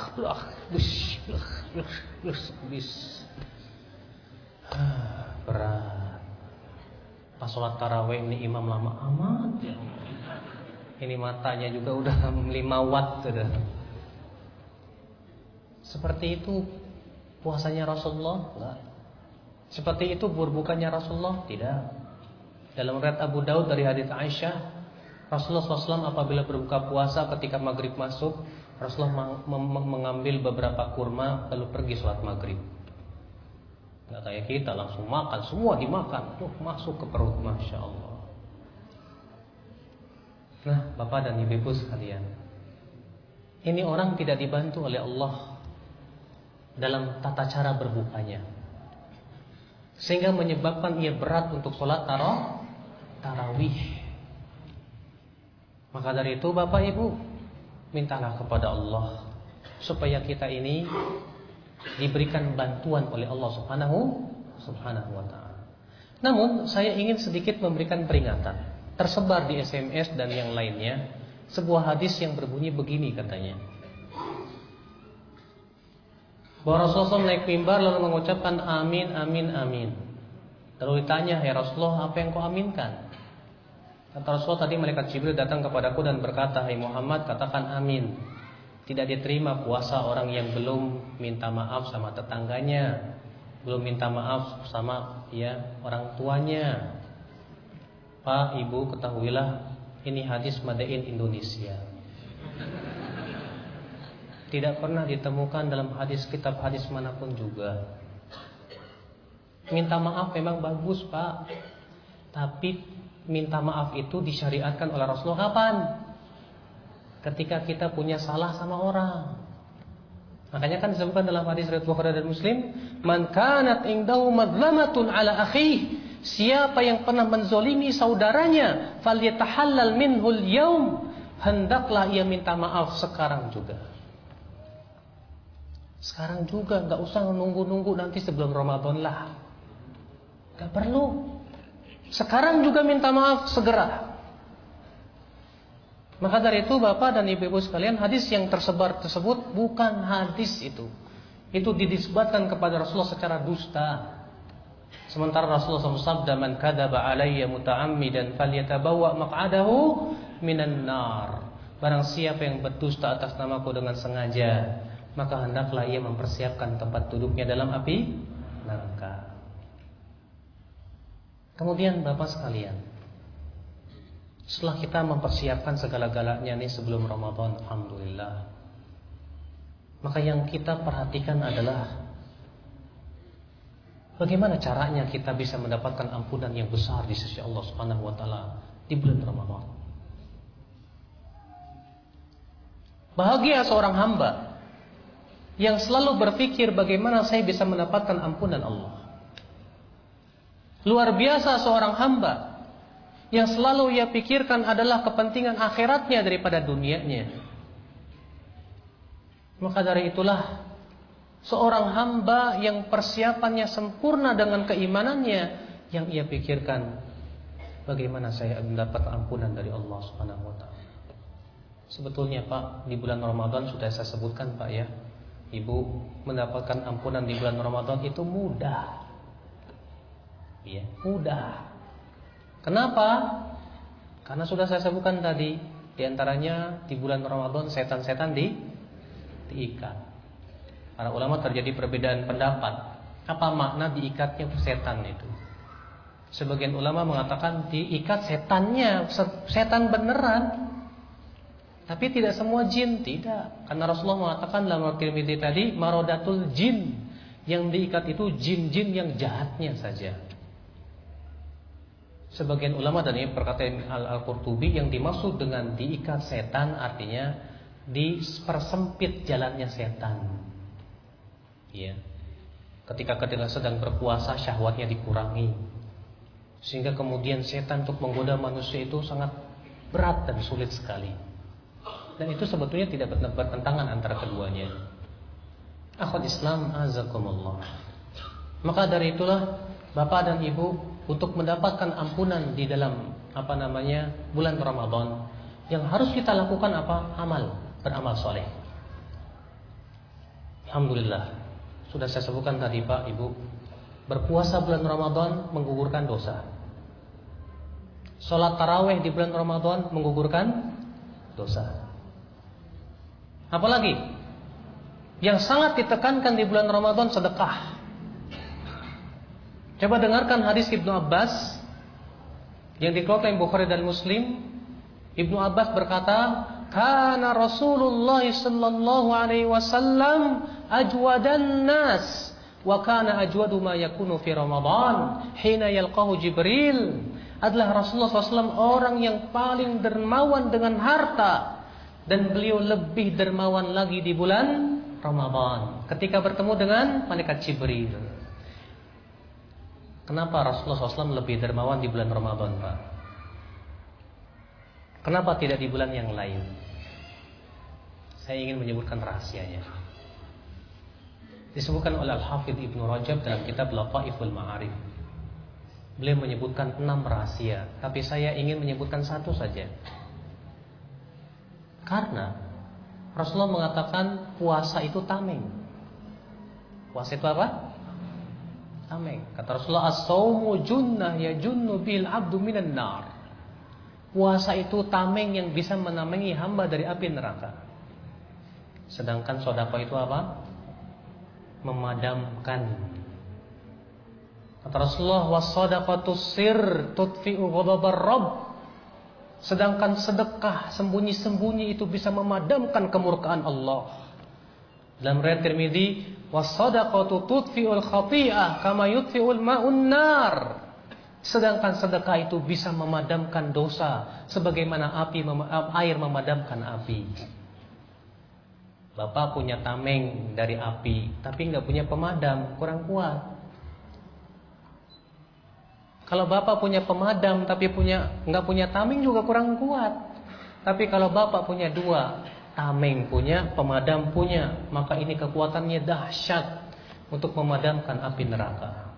berat. Pas sholat tarawih ini imam lama amat ya. Ini matanya juga udah 5 watt sudah. Seperti itu puasanya Rasulullah? Enggak. Seperti itu berbukanya Rasulullah? Tidak. Dalam riwayat Abu Daud dari hadits Aisyah, Rasulullah SAW apabila berbuka puasa ketika maghrib masuk, Rasulullah mengambil beberapa kurma lalu pergi sholat maghrib. Enggak kayak kita langsung makan, semua dimakan, masuk ke perut, Masya Allah. Nah, Bapak dan Ibu sekalian, ini orang tidak dibantu oleh Allah dalam tata cara berbukanya, sehingga menyebabkan ia berat untuk sholat tarawih. Maka dari itu Bapak Ibu, mintalah kepada Allah supaya kita ini diberikan bantuan oleh Allah Subhanahu wa ta'ala. Namun saya ingin sedikit memberikan peringatan. Tersebar di SMS dan yang lainnya sebuah hadis yang berbunyi begini katanya, bahwa Rasulullah naik mimbar lalu mengucapkan amin, amin, amin. Lalu ditanya, ya Rasulullah, apa yang kau aminkan? Kata Rasulullah, tadi malaikat Jibril datang kepadaku dan berkata, hai Muhammad, katakan amin. Tidak diterima puasa orang yang belum minta maaf sama tetangganya, belum minta maaf sama orang tuanya. Pak, Ibu, ketahuilah ini hadis Madain Indonesia. Tidak pernah ditemukan dalam kitab hadis manapun juga. Minta maaf memang bagus Pak, tapi minta maaf itu disyariatkan oleh Rasulullah kapan? Ketika kita punya salah sama orang. Makanya kan disebutkan dalam hadis riwayat Bukhari dan Muslim, man kanat indahu madlamatun ala akhihi, siapa yang pernah menzolimi saudaranya, falyatahallal minhul yaum, hendaklah ia minta maaf sekarang juga. Sekarang juga, enggak usah nunggu-nunggu nanti sebelum Ramadan lah. Enggak perlu. Sekarang juga minta maaf segera. Maka dari itu Bapak dan Ibu-ibu sekalian, hadis yang tersebar tersebut bukan hadis itu. Itu didisbatkan kepada Rasulullah secara dusta. Sementara Rasulullah SAW, man kadzaba alayya muta'ammidan falyatabawwa maq'adahu minan nar. Barang siapa yang berdusta atas namaku dengan sengaja, maka hendaklah ia mempersiapkan tempat duduknya dalam api neraka. Kemudian Bapak sekalian, setelah kita mempersiapkan segala-galanya ini sebelum Ramadan, alhamdulillah, maka yang kita perhatikan adalah bagaimana caranya kita bisa mendapatkan ampunan yang besar di sisi Allah Subhanahu wa taala di bulan Ramadan. Bahagia seorang hamba yang selalu berpikir bagaimana saya bisa mendapatkan ampunan Allah. Luar biasa seorang hamba yang selalu ia pikirkan adalah kepentingan akhiratnya daripada dunianya. Maka dari itulah seorang hamba yang persiapannya sempurna dengan keimanannya, yang ia pikirkan, bagaimana saya mendapat ampunan dari Allah Subhanahu wa taala. Sebetulnya Pak, di bulan Ramadan sudah saya sebutkan Pak ya, Ibu, mendapatkan ampunan di bulan Ramadan itu mudah. Ya, mudah. Kenapa? Karena sudah saya sebutkan tadi, di antaranya di bulan Ramadan setan-setan diikat. Para ulama terjadi perbedaan pendapat. Apa makna diikatnya setan itu? Sebagian ulama mengatakan diikat setannya, setan beneran. Tapi tidak semua jin, tidak. Karena Rasulullah mengatakan dalam At-Tirmidzi tadi, marodatul jin. Yang diikat itu jin-jin yang jahatnya saja. Sebagian ulama, dan ini perkataan Al-Qurtubi, yang dimaksud dengan diikat setan artinya dipersempit jalannya setan. Ya. Ketika sedang berpuasa, syahwatnya dikurangi, sehingga kemudian setan untuk menggoda manusia itu sangat berat dan sulit sekali. Dan itu sebetulnya tidak bertentangan antara keduanya. Akhwat Islam azakumullah. Maka dari itulah Bapak dan Ibu, untuk mendapatkan ampunan di dalam bulan Ramadan, yang harus kita lakukan apa? Beramal soleh. Alhamdulillah, sudah saya sebutkan tadi Pak Ibu, berpuasa bulan Ramadan menggugurkan dosa. Salat tarawih di bulan Ramadan menggugurkan dosa. Apalagi yang sangat ditekankan di bulan Ramadan, sedekah. Coba dengarkan hadis Ibnu Abbas yang dikeluarkan Bukhari dan Muslim. Ibnu Abbas berkata, "Kana Rasulullah sallallahu alaihi wasallam ajwadan nas, wa kana ajwadu ma yakunu fi Ramadan hina yalqahu Jibril." Adalah Rasulullah SAW orang yang paling dermawan dengan harta, dan beliau lebih dermawan lagi di bulan Ramadan ketika bertemu dengan malaikat Jibril. Kenapa Rasulullah SAW lebih dermawan di bulan Ramadan, Pak? Kenapa tidak di bulan yang lain? Saya ingin menyebutkan rahasianya. Disebutkan oleh Al-Hafidh Ibnu Rajab dalam kitab Lataiful Ma'arif. Beliau menyebutkan 6 rahasia, tapi saya ingin menyebutkan 1 saja. Karena Rasulullah mengatakan puasa itu tameng. Puasa itu apa? Tameng. Kata Rasulullah, as-saumu junnah yajunnu bil abdu minan nar. Puasa itu tameng yang bisa menamengi hamba dari api neraka. Sedangkan sedekah itu apa? Memadamkan. Kata Rasulullah, was-shadaqatu sirr tudfi'u ghadabar rabb. Sedangkan sedekah sembunyi-sembunyi itu bisa memadamkan kemurkaan Allah. Dalam riwayat Tirmidzi, was-shadaqatu tudfi'ul khati'ah kama yudfi'ul ma'un nar. Sedangkan sedekah itu bisa memadamkan dosa sebagaimana air memadamkan api. Bapak punya tameng dari api, tapi enggak punya pemadam, kurang kuat. Kalau Bapak punya pemadam tapi enggak punya tameng juga kurang kuat. Tapi kalau Bapak punya 2, tameng punya, pemadam punya, maka ini kekuatannya dahsyat untuk memadamkan api neraka.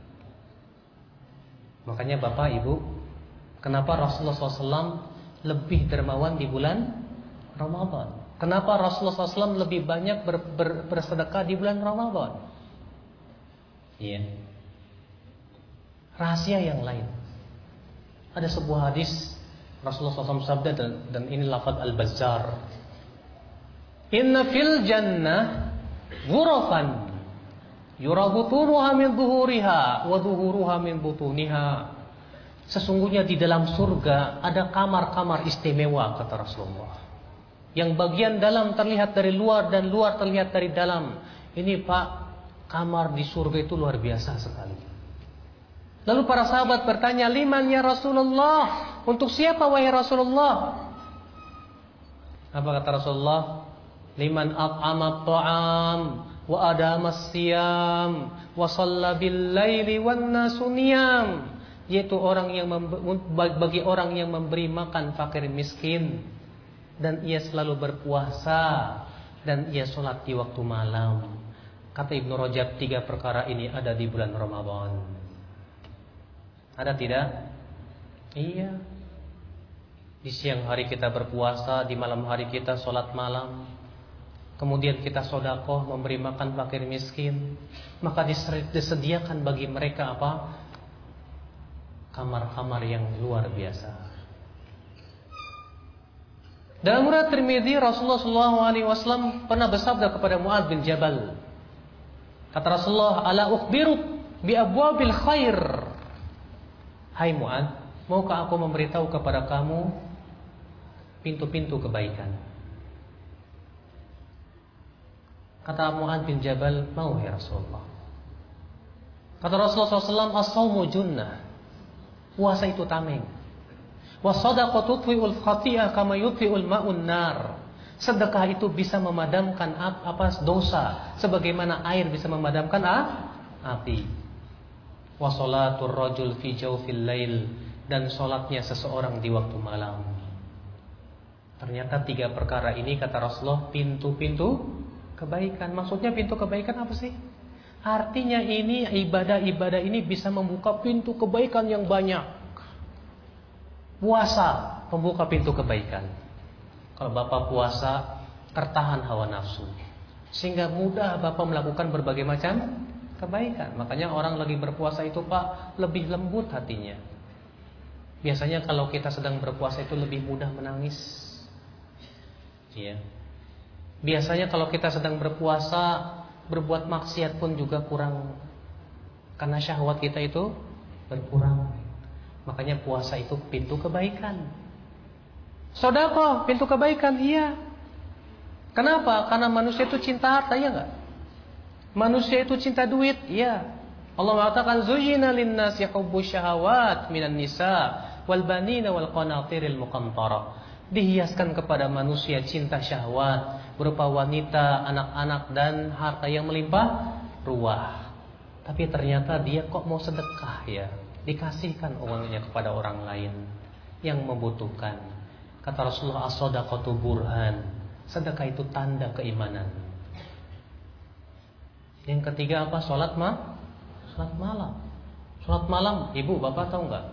Makanya Bapak Ibu, kenapa Rasulullah SAW lebih dermawan di bulan Ramadan? Kenapa Rasulullah SAW lebih banyak bersedekah di bulan Ramadan? Iya. Rahasia yang lain. Ada sebuah hadis Rasulullah SAW sabda, dan ini lafaz Al-Bazzar. Inna fil jannah ghurafan yura butunuha min zuhuriha wa zuhuruha min butuniha. Sesungguhnya di dalam surga ada kamar-kamar istimewa, kata Rasulullah, yang bagian dalam terlihat dari luar dan luar terlihat dari dalam. Ini Pak, kamar di surga itu luar biasa sekali. Lalu para sahabat bertanya, liman ya Rasulullah? Untuk siapa wahai Rasulullah? Apa kata Rasulullah? Liman at'ama ta'am wa adamas siyam wa shalla bil laili wan nasu niyam, yaitu orang yang bagi orang yang memberi makan fakir miskin dan ia selalu berpuasa dan ia sholat di waktu malam. Kata Ibnu Rajab, 3 perkara ini ada di bulan Ramadan. Ada tidak? Iya. Di siang hari kita berpuasa, di malam hari kita sholat malam, kemudian kita sedekah memberi makan fakir miskin, maka disediakan bagi mereka apa? Kamar-kamar yang luar biasa. Dalam riwayat Tirmidzi, Rasulullah SAW pernah bersabda kepada Mu'adz bin Jabal. Kata Rasulullah, "Ala ukhbiruk bi abwabil khair." Hai Mu'adz, maukah aku memberitahu kepada kamu pintu-pintu kebaikan? Kata Mu'adz bin Jabal, "Mau ya Rasulullah." Kata Rasulullah SAW, "As-shaumu junnah." Puasa itu tameng. Was-shadaqatu tudfi'ul khati'ah kama yudfi'ul ma'un nar. Sedekah itu bisa memadamkan dosa sebagaimana air bisa memadamkan api. Wa sholatur rajul fi jawfil lail, dan sholatnya seseorang di waktu malam. Ternyata 3 perkara ini kata Rasulullah pintu-pintu kebaikan. Maksudnya pintu kebaikan apa sih? Artinya ini ibadah-ibadah ini bisa membuka pintu kebaikan yang banyak. Puasa pembuka pintu kebaikan. Kalau Bapak puasa, tertahan hawa nafsu, sehingga mudah Bapak melakukan berbagai macam kebaikan. Makanya orang lagi berpuasa itu Pak lebih lembut hatinya. Biasanya kalau kita sedang berpuasa itu lebih mudah menangis. Ya. Biasanya kalau kita sedang berpuasa, berbuat maksiat pun juga kurang, karena syahwat kita itu berkurang. Makanya puasa itu pintu kebaikan. Sedekah pintu kebaikan, iya. Kenapa? Karena manusia itu cinta harta, ya enggak? Manusia itu cinta duit, iya. Allah mengatakan zuyyina lin-nasi hubbus syahawat minan nisa wal banina wal qanatiril muqantarah. Dihiaskan kepada manusia cinta syahwat berupa wanita, anak-anak dan harta yang melimpah ruah. Tapi ternyata dia kok mau sedekah ya? Dikasihkan uangnya kepada orang lain yang membutuhkan. Kata Rasulullah, as-shadaqatu burhan. Sedekah itu tanda keimanan. Yang ketiga apa? Salat malam. Salat malam, Ibu, Bapak tahu enggak?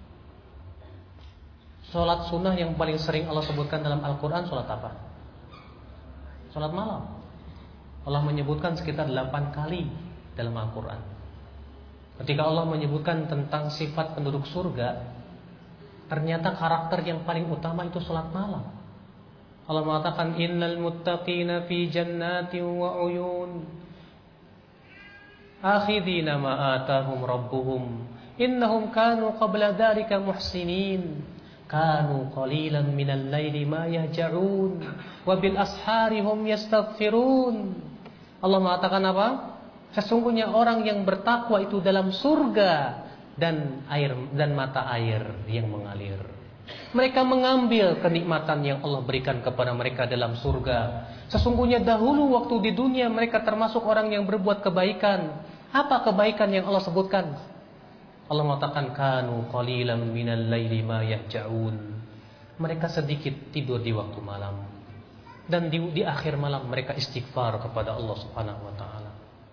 Salat sunnah yang paling sering Allah sebutkan dalam Al-Quran salat apa? Salat malam. Allah menyebutkan sekitar 8 kali dalam Al-Quran. Ketika Allah menyebutkan tentang sifat penduduk surga, ternyata karakter yang paling utama itu salat malam. Allah mengatakan innal muttaqina fi jannatin wa uyun akhidina ma atahum rabbuhum innahum kanu qabla dzalika muhsinin kanu qalilan minal laili ma yahja'un wa bil ashari hum yastaghfirun. Allah mengatakan apa? Sesungguhnya orang yang bertakwa itu dalam surga dan mata air yang mengalir. Mereka mengambil kenikmatan yang Allah berikan kepada mereka dalam surga. Sesungguhnya dahulu waktu di dunia mereka termasuk orang yang berbuat kebaikan. Apa kebaikan yang Allah sebutkan? Allah mengatakan kanu qalilan minal laili ma yahja'un. Mereka sedikit tidur di waktu malam. Dan di akhir malam mereka istighfar kepada Allah Subhanahu wa taala.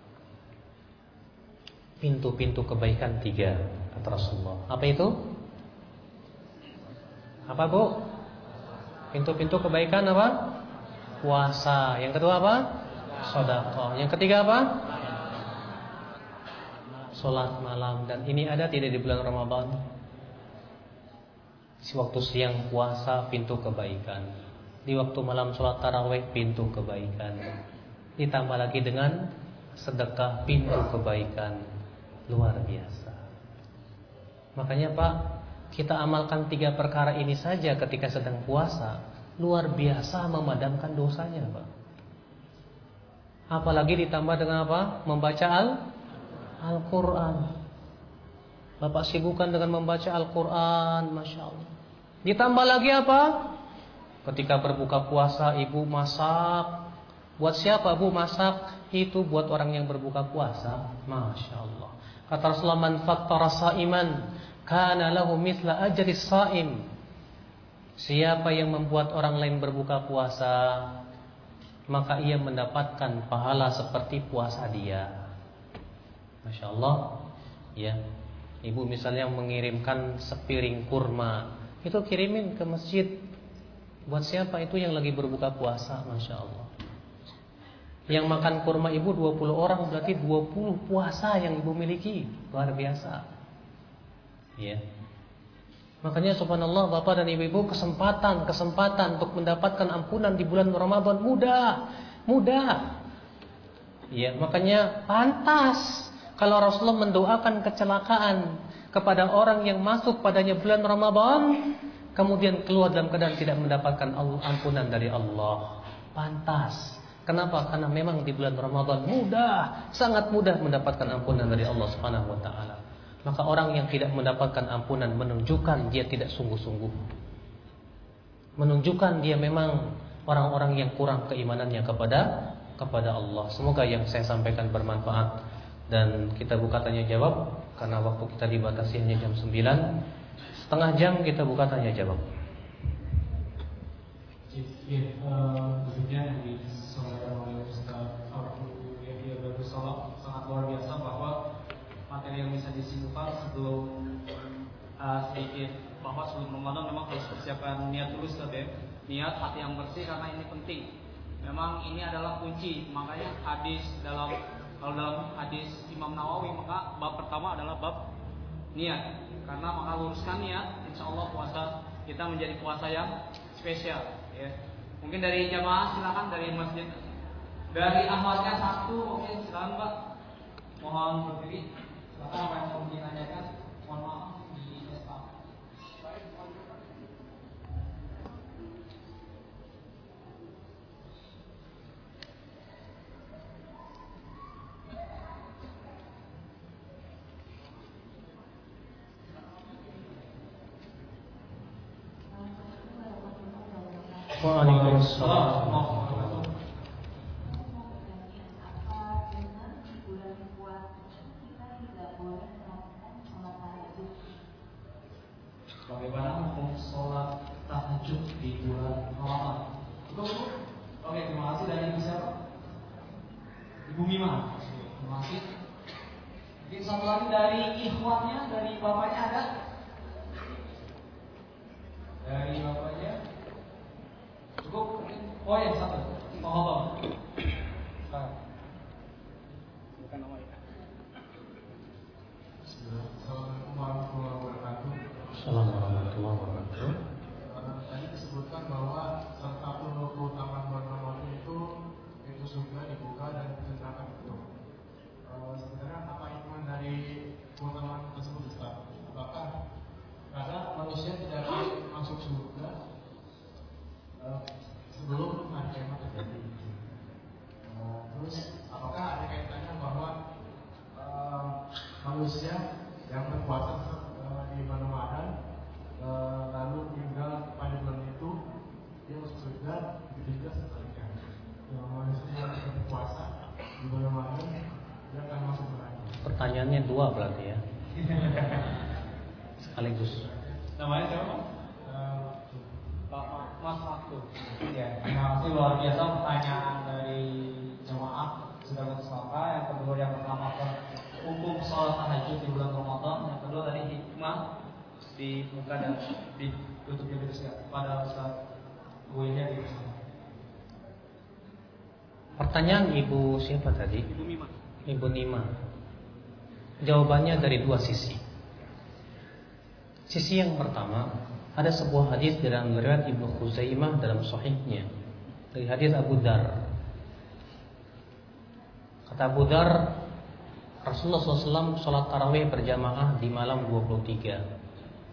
Pintu-pintu kebaikan 3 kata Rasulullah. Apa itu? Apa Bu? Pintu-pintu kebaikan apa? Puasa. Yang kedua apa? Sedekah. Yang ketiga apa? Salat malam. Dan ini ada tidak di bulan Ramadan? Di waktu siang puasa pintu kebaikan. Di waktu malam salat tarawih pintu kebaikan. Ditambah lagi dengan sedekah pintu kebaikan. Luar biasa. Makanya Pak, kita amalkan 3 perkara ini saja ketika sedang puasa. Luar biasa memadamkan dosanya Pak. Apalagi ditambah dengan apa? Membaca Al-Quran. Bapak sibukkan dengan membaca Al-Quran, Masya Allah. Ditambah lagi apa? Ketika berbuka puasa, ibu masak Buat siapa Bu masak? Itu buat orang yang berbuka puasa. Masya Allah. Kata Rasulullah, man fattara sa'iman kana lahu mithla ajris sa'im. Siapa yang membuat orang lain berbuka puasa, maka ia mendapatkan pahala seperti puasa dia. Masya Allah. Ya, ibu misalnya mengirimkan sepiring kurma, itu kirimin ke masjid. Buat siapa? Itu yang lagi berbuka puasa. Masya Allah. Yang makan kurma ibu 20 orang, berarti 20 puasa yang ibu miliki. Luar biasa. Ya. Makanya subhanallah, Bapak dan Ibu-ibu, kesempatan untuk mendapatkan ampunan di bulan Ramadan mudah. Ya, makanya pantas kalau Rasulullah mendoakan kecelakaan kepada orang yang masuk padanya bulan Ramadan, kemudian keluar dalam keadaan tidak mendapatkan ampunan dari Allah. Pantas. Kenapa? Karena memang di bulan Ramadan sangat mudah mendapatkan ampunan dari Allah Subhanahu wa taala. Maka orang yang tidak mendapatkan ampunan menunjukkan dia tidak sungguh-sungguh. Menunjukkan dia memang orang-orang yang kurang keimanannya kepada Allah. Semoga yang saya sampaikan bermanfaat dan kita buka tanya jawab karena waktu kita dibatasi hanya jam 9. Setengah jam kita buka tanya jawab. Demikian yang disampaikan oleh Ustaz Abdul Yahya Bagus Salam sangat luar biasa bahwa materi yang bisa disimpulkan sebelum sedikit bahwa sebelum Ramadan memang harus persiapkan niat dulu Ustaz ya. Niat hati yang bersih karena ini penting. Memang ini adalah kunci. Makanya kalau dalam hadis Imam Nawawi maka bab pertama adalah bab niat. Karena maka luruskan niat, insya Allah puasa kita menjadi puasa yang spesial ya. Mungkin dari jamaah silakan dari masjid. Dari amalnya satu mungkin silakan Pak. Mohon berdiri. Silakan apa yang mau ditanyakan. Mohon maaf di staf. Waalaikumsalam. Bagaimana hukum sholat tahajud di bulan Ramadan? Oke, terima kasih dari Ibu siapa? Ibu Mima. Terima kasih. Mungkin satu lagi dari ikhwatnya, dari bapaknya ada? Dari bapaknya? Cukup? Oh yang satu. Mohon. Bukan nama ya. Assalamualaikum warahmatullahi wabarakatuh. Assalamualaikum warahmatullahi wabarakatuh. Tadi disebutkan bahwa salah satu keutamaan bulan Ramadan itu surga dibuka dan neraka ditutup. Sebenarnya apa hikmah dari keutamaan tersebut Ustaz? Apakah karena manusia tidak akan masuk surga sebelum hari kiamat terjadi? Terus apakah ada kaitannya bahwa manusia yang berpuasa di bulan Ramadan lalu meninggal pada bulan itu dia masuk surga, begitu juga sebaliknya. Manusia yang berpuasa di bulan Ramadan dia akan masuk neraka. Pertanyaannya dua berarti ya. Sekaligus. Namanya siapa? Pak Mas Waktu. Ya, terima kasih luar biasa pertanyaan dari jemaah sudah bersama. Yang kedua yang pertama hukum sholat tahajud di bulan Ramadan. Yang kedua tadi hikmah dibuka dan ditutup juga pada Ustaz Buenya di sana. Pertanyaan Ibu siapa tadi? Ibu Mima. Ibu Nima. Jawabannya dari dua sisi. Sisi yang pertama, ada sebuah hadis dalam riwayat Ibnu Khuzaimah dalam sahihnya dari hadis Abu Dar. Kata Abu Dar, Rasulullah SAW sholat tarawih berjamaah di malam 23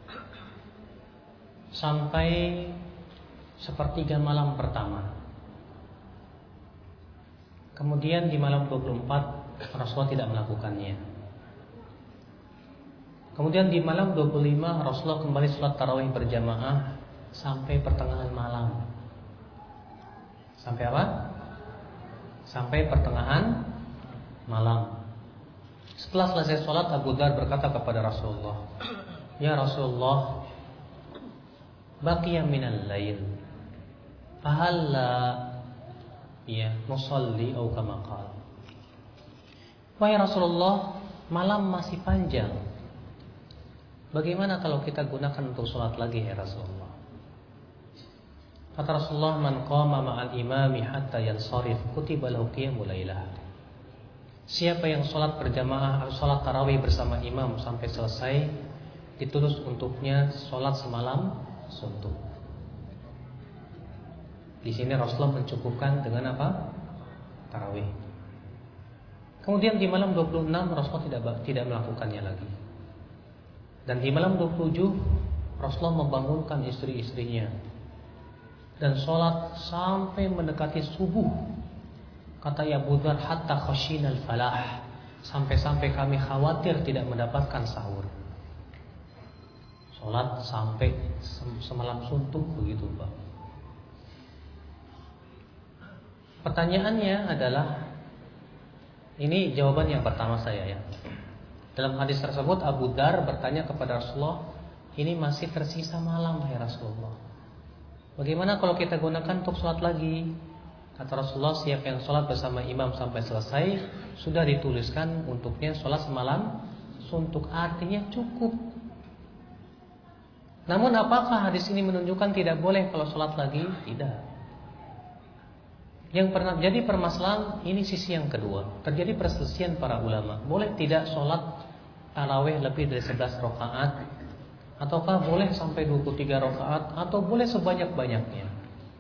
sampai sepertiga malam pertama. Kemudian di malam 24 Rasulullah tidak melakukannya. Kemudian di malam 25 Rasulullah kembali sholat tarawih berjamaah sampai pertengahan malam. Sampai apa? sampai pertengahan malam. Setelah selesai sholat, Abu Dzar berkata kepada Rasulullah, "Ya Rasulullah, baqiya minal lail, fahalla nusalli atau kama qala." Wahai Rasulullah, malam masih panjang. Bagaimana kalau kita gunakan untuk sholat lagi ya Rasulullah? Kata Rasulullah, "Man qama ma'al imami hatta yansarif kutiba lahu qiyamul lailah." Siapa yang sholat berjamaah atau sholat tarawih bersama imam sampai selesai, ditulis untuknya sholat semalam suntuk. Di sini Rasulullah mencukupkan dengan apa? Tarawih. Kemudian di malam 26 Rasulullah tidak melakukannya lagi. Dan di malam 27 Rasulullah membangunkan istri-istrinya dan sholat sampai mendekati subuh. Kata Abu Dzar, hatta khashinal falah, sampai-sampai kami khawatir tidak mendapatkan sahur. Sholat sampai semalam suntuk begitu Pak. Pertanyaannya adalah, ini jawaban yang pertama saya ya. Dalam hadis tersebut Abu Dzar bertanya kepada Rasulullah, ini masih tersisa malam ya Rasulullah, bagaimana kalau kita gunakan untuk sholat lagi? Kata Rasulullah, siapa yang sholat bersama imam sampai selesai, sudah dituliskan untuknya sholat semalam suntuk, artinya cukup. Namun apakah hadis ini menunjukkan tidak boleh kalau sholat lagi? Tidak. Yang pernah jadi permasalahan, ini sisi yang kedua. Terjadi perselisihan para ulama, boleh tidak sholat tarawih lebih dari 11 rakaat, ataukah boleh sampai 23 rakaat, atau boleh sebanyak-banyaknya.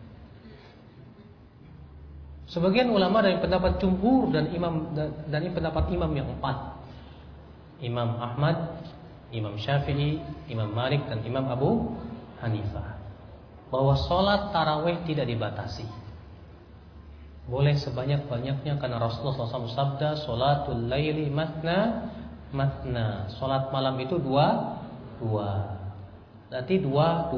Sebagian ulama dari pendapat jumhur dan pendapat imam yang 4, Imam Ahmad, Imam Syafi'i, Imam Malik, dan Imam Abu Hanifah, bahwa sholat tarawih tidak dibatasi, boleh sebanyak-banyaknya, karena Rasulullah SAW sabda, sholatul laili matna matna, sholat malam itu dua, berarti dua,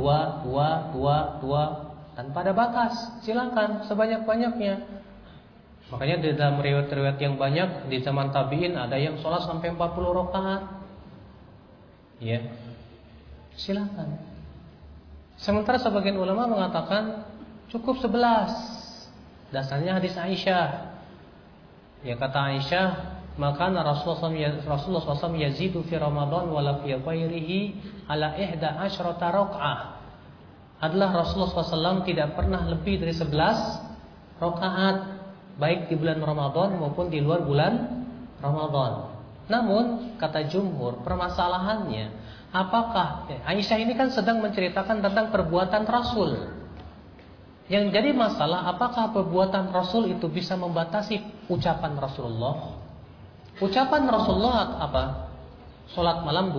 tanpa ada batas, silakan sebanyak-banyaknya. Makanya di dalam riwayat-riwayat yang banyak di zaman tabi'in ada yang sholat sampai 40 rakaat. Ya, silakan. Sementara sebagian ulama mengatakan cukup 11. Dasarnya hadis Aisyah. Ya, kata Aisyah, maka Rasulullah SAW yazidu fi Ramadan wala fi ghairihi ala 11 rakaat. Adalah Rasulullah SAW tidak pernah lebih dari 11 rakaat, baik di bulan Ramadan maupun di luar bulan Ramadan. Namun kata jumhur, permasalahannya, apakah Aisyah ini kan sedang menceritakan tentang perbuatan Rasul. Yang jadi masalah, apakah perbuatan Rasul itu bisa membatasi ucapan Rasulullah? Ucapan Rasulullah apa? Salat malam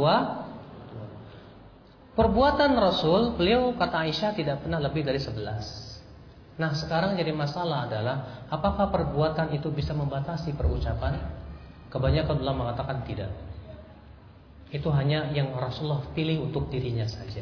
2. Perbuatan Rasul, beliau kata Aisyah tidak pernah lebih dari 11. Nah sekarang jadi masalah adalah, apakah perbuatan itu bisa membatasi perucapan? Kebanyakan ulama mengatakan tidak. Itu hanya yang Rasulullah pilih untuk dirinya saja.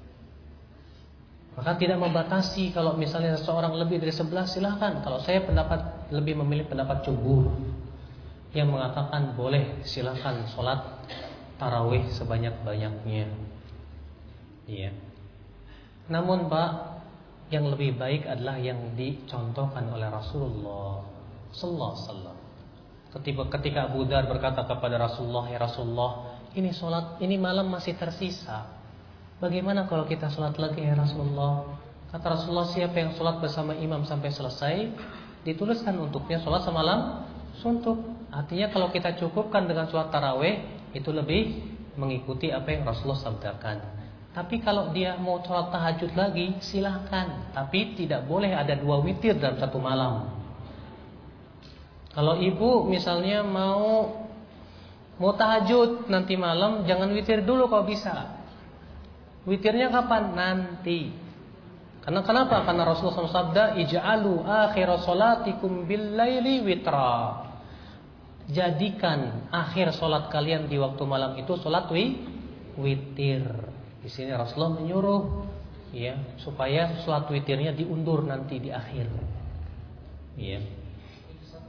Maka tidak membatasi. Kalau misalnya seseorang lebih dari 11, silahkan. Kalau saya lebih memilih pendapat jumhur yang mengatakan boleh, silahkan sholat tarawih sebanyak-banyaknya. Iya. Namun Pak, yang lebih baik adalah yang dicontohkan oleh Rasulullah sallallahu alaihi wasallam. Ketika Abu Dzar berkata kepada Rasulullah, "Ya Rasulullah, ini sholat, ini malam masih tersisa. Bagaimana kalau kita sholat lagi ya Rasulullah?" Kata Rasulullah, siapa yang sholat bersama imam sampai selesai, dituliskan untuknya sholat semalam suntuk. Artinya kalau kita cukupkan dengan sholat tarawih, itu lebih mengikuti apa yang Rasulullah sabdakan. Tapi kalau dia mau sholat tahajud lagi, silahkan. Tapi tidak boleh ada 2 witir dalam satu malam. Kalau ibu misalnya mau tahajud nanti malam, jangan witir dulu kalau bisa. Witirnya kapan? Nanti. Karena kenapa? Karena Rasulullah SAW sabda, ij'alu akhir sholatikum bil laili witra. Jadikan akhir sholat kalian di waktu malam itu sholat witir. Di sini Rasulullah menyuruh ya supaya sholat witirnya diundur nanti di akhir. Ya.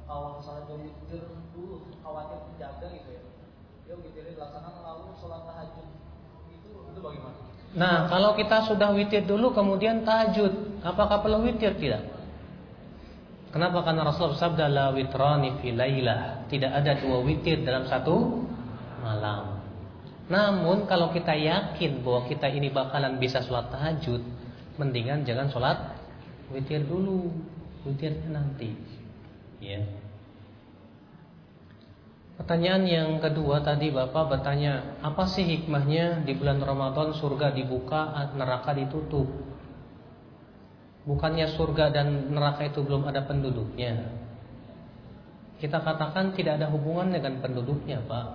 kalau misalnya dia witir dulu khawatir terjaga gitu ya, dia witirnya dilaksanakan lalu sholat tahajud itu bagaimana? Nah, kalau kita sudah witir dulu kemudian tahajud, apakah perlu witir? Tidak. Kenapa? Karena Rasulullah sabda la witrani fi lailah, tidak ada dua witir dalam satu malam. Namun kalau kita yakin bahwa kita ini bakalan bisa sholat tahajud, mendingan jangan sholat witir dulu, witirnya nanti. Ya. Pertanyaan yang kedua tadi Bapak bertanya, apa sih hikmahnya di bulan Ramadan surga dibuka, neraka ditutup? Bukannya surga dan neraka itu belum ada penduduknya? Kita katakan tidak ada hubungan dengan penduduknya, Pak.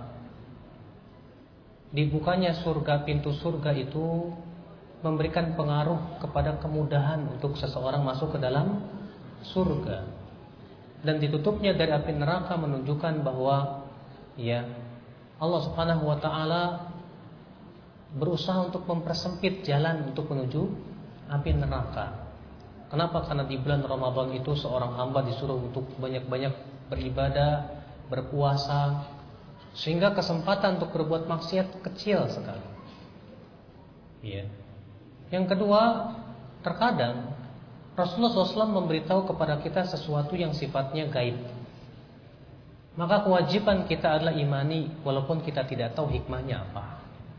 Dibukanya surga, pintu surga itu memberikan pengaruh kepada kemudahan untuk seseorang masuk ke dalam surga. Dan ditutupnya dari api neraka menunjukkan bahwa ya Allah Subhanahu wa taala berusaha untuk mempersempit jalan untuk menuju api neraka. Kenapa? Karena di bulan Ramadan itu seorang hamba disuruh untuk banyak-banyak beribadah, berpuasa, sehingga kesempatan untuk berbuat maksiat kecil sekali. Ya. Yang kedua, terkadang Rasulullah SAW memberitahu kepada kita sesuatu yang sifatnya gaib. Maka kewajiban kita adalah imani walaupun kita tidak tahu hikmahnya apa.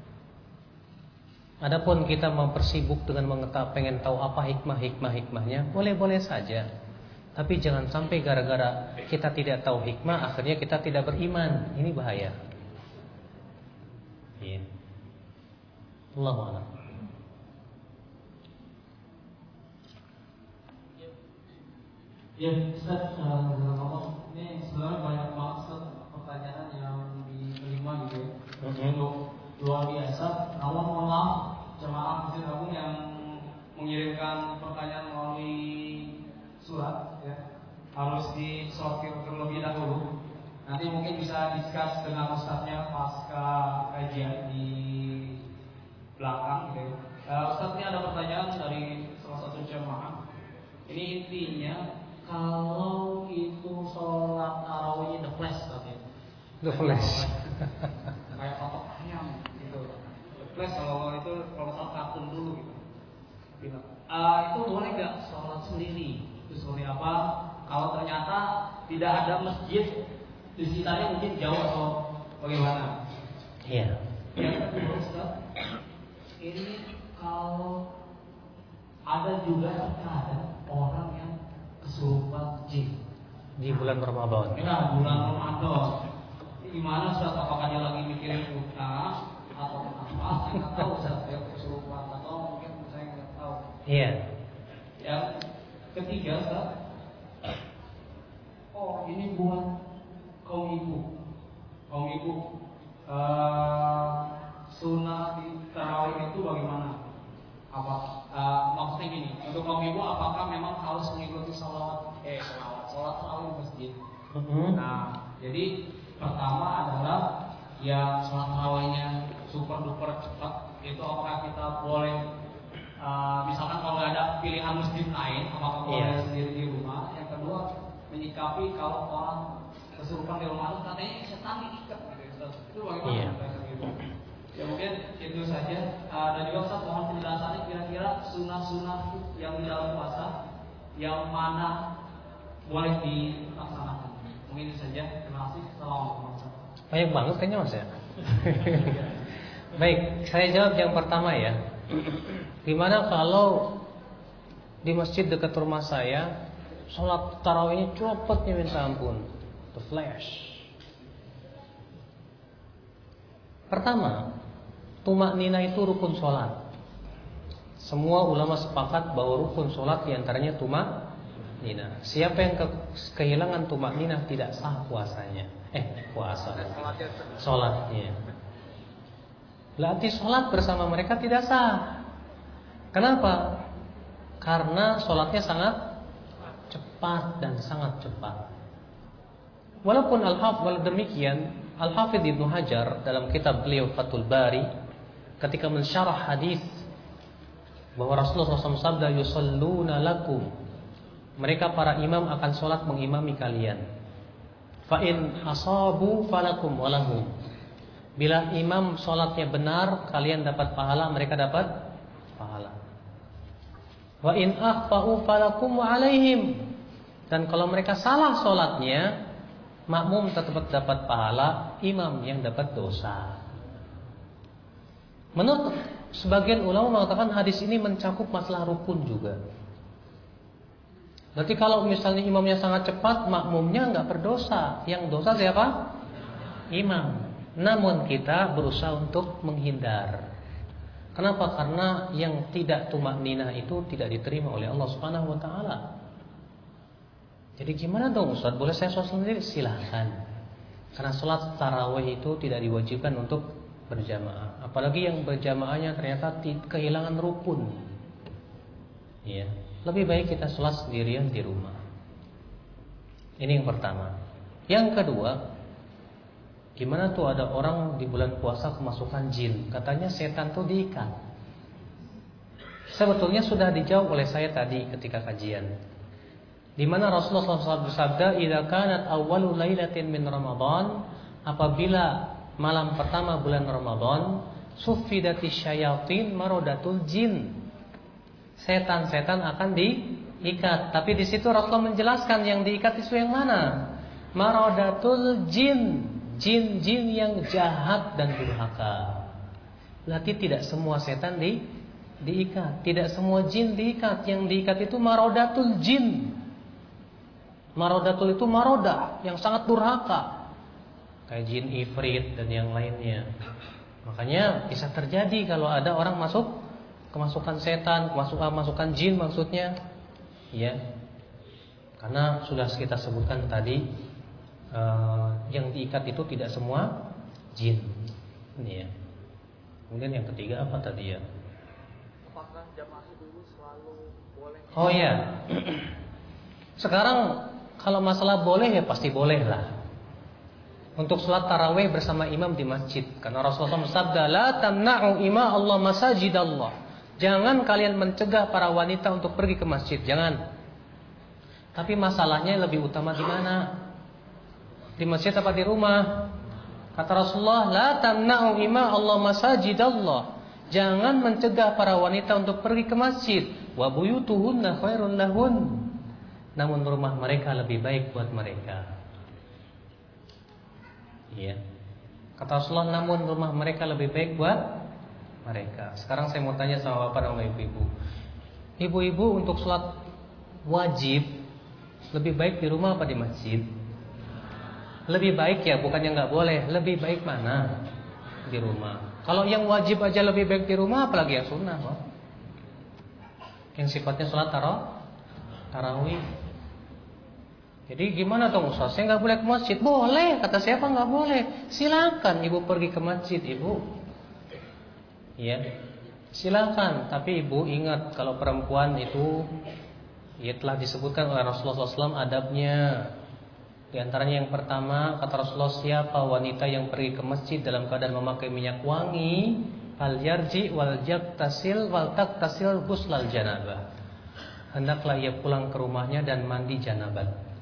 Adapun kita mempersibuk dengan pengen tahu apa hikmahnya, boleh-boleh saja. Tapi jangan sampai gara-gara kita tidak tahu hikmah akhirnya kita tidak beriman. Ini bahaya. Iya. Allahu a'lam. Ya, Ustaz, ini sebenarnya banyak banget Ustaz pertanyaan yang diterima gitu ya. Luar biasa. Namun mohon maaf jemaah Masjid Agung yang mengirimkan pertanyaan melalui surat ya, harus disortir terlebih dahulu. Nanti mungkin bisa discuss dengan Ustaznya pasca kajian di belakang gitu ya. Ustaz, ini ada pertanyaan dari salah satu jemaah. Ini intinya, kalau itu sholat tarawihnya the flash katanya. The flash. Kayak patok ayam gitu. The flash kalau saat kartun dulu gitu. Itu boleh nggak sholat sendiri? Itu seperti apa? Kalau ternyata tidak ada masjid di sekitarnya, mungkin jauh atau bagaimana? Iya. Yang kedua Ustaz, ini kalau ada juga terkadang orang yang kesurupan jin Di bulan Ramadan. ya, bulan Ramadan. Gimana Ustaz? Apakah dia lagi mikirin utang atau apa? Saya nggak tahu Ustaz. Dia kesurupan atau mungkin saya nggak tahu. Iya. Yang ketiga Ustaz, oh ini buat kaum ibu. Kaum ibu, sunnah di tarawih itu bagaimana? Maksudnya gini, untuk kaum ibu apakah memang harus mengikuti sholat tarawih di masjid? Nah, jadi pertama adalah ya sholat tarawihnya super duper cepat, itu apakah kita boleh misalkan kalau nggak ada pilihan masjid lain, apakah boleh sendiri di rumah? Yang kedua, menyikapi kalau orang kesurupan di rumah itu katanya setan diikat gitu, itu bagaimana? Ya mungkin itu saja. Dan juga Ustaz mohon penjelasannya kira-kira sunnah-sunnah yang di dalam puasa yang mana boleh dilaksanakan. Mungkin itu saja. Terima kasih. Assalamualaikum. Banyak banget kayaknya Mas ya. Baik, saya jawab yang pertama ya. Gimana kalau di masjid dekat rumah saya sholat tarawihnya cepatnya minta ampun, the flash. Pertama, tumak nina itu rukun sholat. Semua ulama sepakat bahwa rukun sholat diantaranya tumak nina. Siapa yang kehilangan tumak nina tidak sah puasanya. Sholatnya. Berarti sholat bersama mereka tidak sah. Kenapa? Karena sholatnya sangat cepat dan sangat cepat. Walaupun Al-Hafidh Ibnu Hajar dalam kitab beliau Fathul Bari ketika mensyarah hadis bahwa Rasulullah SAW sabda yusalluna lakum, mereka para imam akan sholat mengimami kalian. Fa in asabu falakum walahum. Bila imam sholatnya benar, kalian dapat pahala, mereka dapat pahala. Wa in akhta'u falakum wa alaihim. Dan kalau mereka salah sholatnya, makmum tetap dapat pahala, imam yang dapat dosa. Menurut sebagian ulama mengatakan hadis ini mencakup masalah rukun juga. Berarti kalau misalnya imamnya sangat cepat, makmumnya nggak berdosa. Yang dosa siapa? Imam. Namun kita berusaha untuk menghindar. Kenapa? Karena yang tidak tumakninah itu tidak diterima oleh Allah Subhanahu wa taala. Jadi gimana dong Ustaz? Boleh saya sholat sendiri? Silahkan. Karena sholat tarawih itu tidak diwajibkan untuk berjamaah. Apalagi yang berjamaahnya ternyata kehilangan rukun. Ya, lebih baik kita sholat sendirian di rumah. Ini yang pertama. Yang kedua, gimana tuh ada orang di bulan puasa kemasukan jin? Katanya setan tuh diikat. Sebetulnya sudah dijawab oleh saya tadi ketika kajian. Di mana Rasulullah SAW bersabda, "Idza kanat awwalu lailatin min Ramadan", apabila malam pertama bulan Ramadan, "suffidatis syayatin maradatul jin", setan-setan akan diikat. Tapi di situ Rasulullah menjelaskan yang diikat itu yang mana? Maradatul jin, jin-jin yang jahat dan durhaka. Berarti tidak semua setan diikat, tidak semua jin diikat. Yang diikat itu maradatul jin. Marodatul itu marodah yang sangat durhaka, kayak jin ifrit dan yang lainnya. Makanya bisa terjadi kalau ada orang masuk kemasukan setan, kemasukan jin maksudnya, ya. Karena sudah kita sebutkan tadi, yang diikat itu tidak semua jin. Ini ya. Kemudian yang ketiga apa tadi ya? Apakah jamaah dulu selalu boleh? Oh ya. Sekarang kalau masalah boleh ya pasti boleh lah. Untuk sholat tarawih bersama imam di masjid. Karena Rasulullah bersabda, "La tamna'u ima Allah masajid Allah." Jangan kalian mencegah para wanita untuk pergi ke masjid. Jangan. Tapi masalahnya lebih utama di mana? Di masjid apa di rumah? Kata Rasulullah, "La tamna'u ima Allah masajid Allah." Jangan mencegah para wanita untuk pergi ke masjid. Wa buyutuhunna khairun lahun. Namun rumah mereka lebih baik buat mereka. Iya. Kata Rasulullah, namun rumah mereka lebih baik buat mereka. Sekarang saya mau tanya sama bapak dan ibu-ibu. Ibu-ibu untuk sholat wajib lebih baik di rumah apa di masjid? Lebih baik ya, bukannya nggak boleh. Lebih baik mana? Di rumah. Kalau yang wajib aja lebih baik di rumah, apalagi yang sunnah, Pak? Yang sifatnya sholat tarawih. Jadi gimana dong Ustaz? Saya nggak boleh ke masjid? Boleh, kata siapa nggak boleh? Silakan ibu pergi ke masjid, ibu. Ya, silakan. Tapi ibu ingat kalau perempuan itu, ya telah disebutkan oleh Rasulullah SAW adabnya. Di antaranya yang pertama, kata Rasulullah, siapa wanita yang pergi ke masjid dalam keadaan memakai minyak wangi, fal yarji wal yaktasil wal taktasil ghuslal janabah. Hendaklah ia pulang ke rumahnya dan mandi janabat.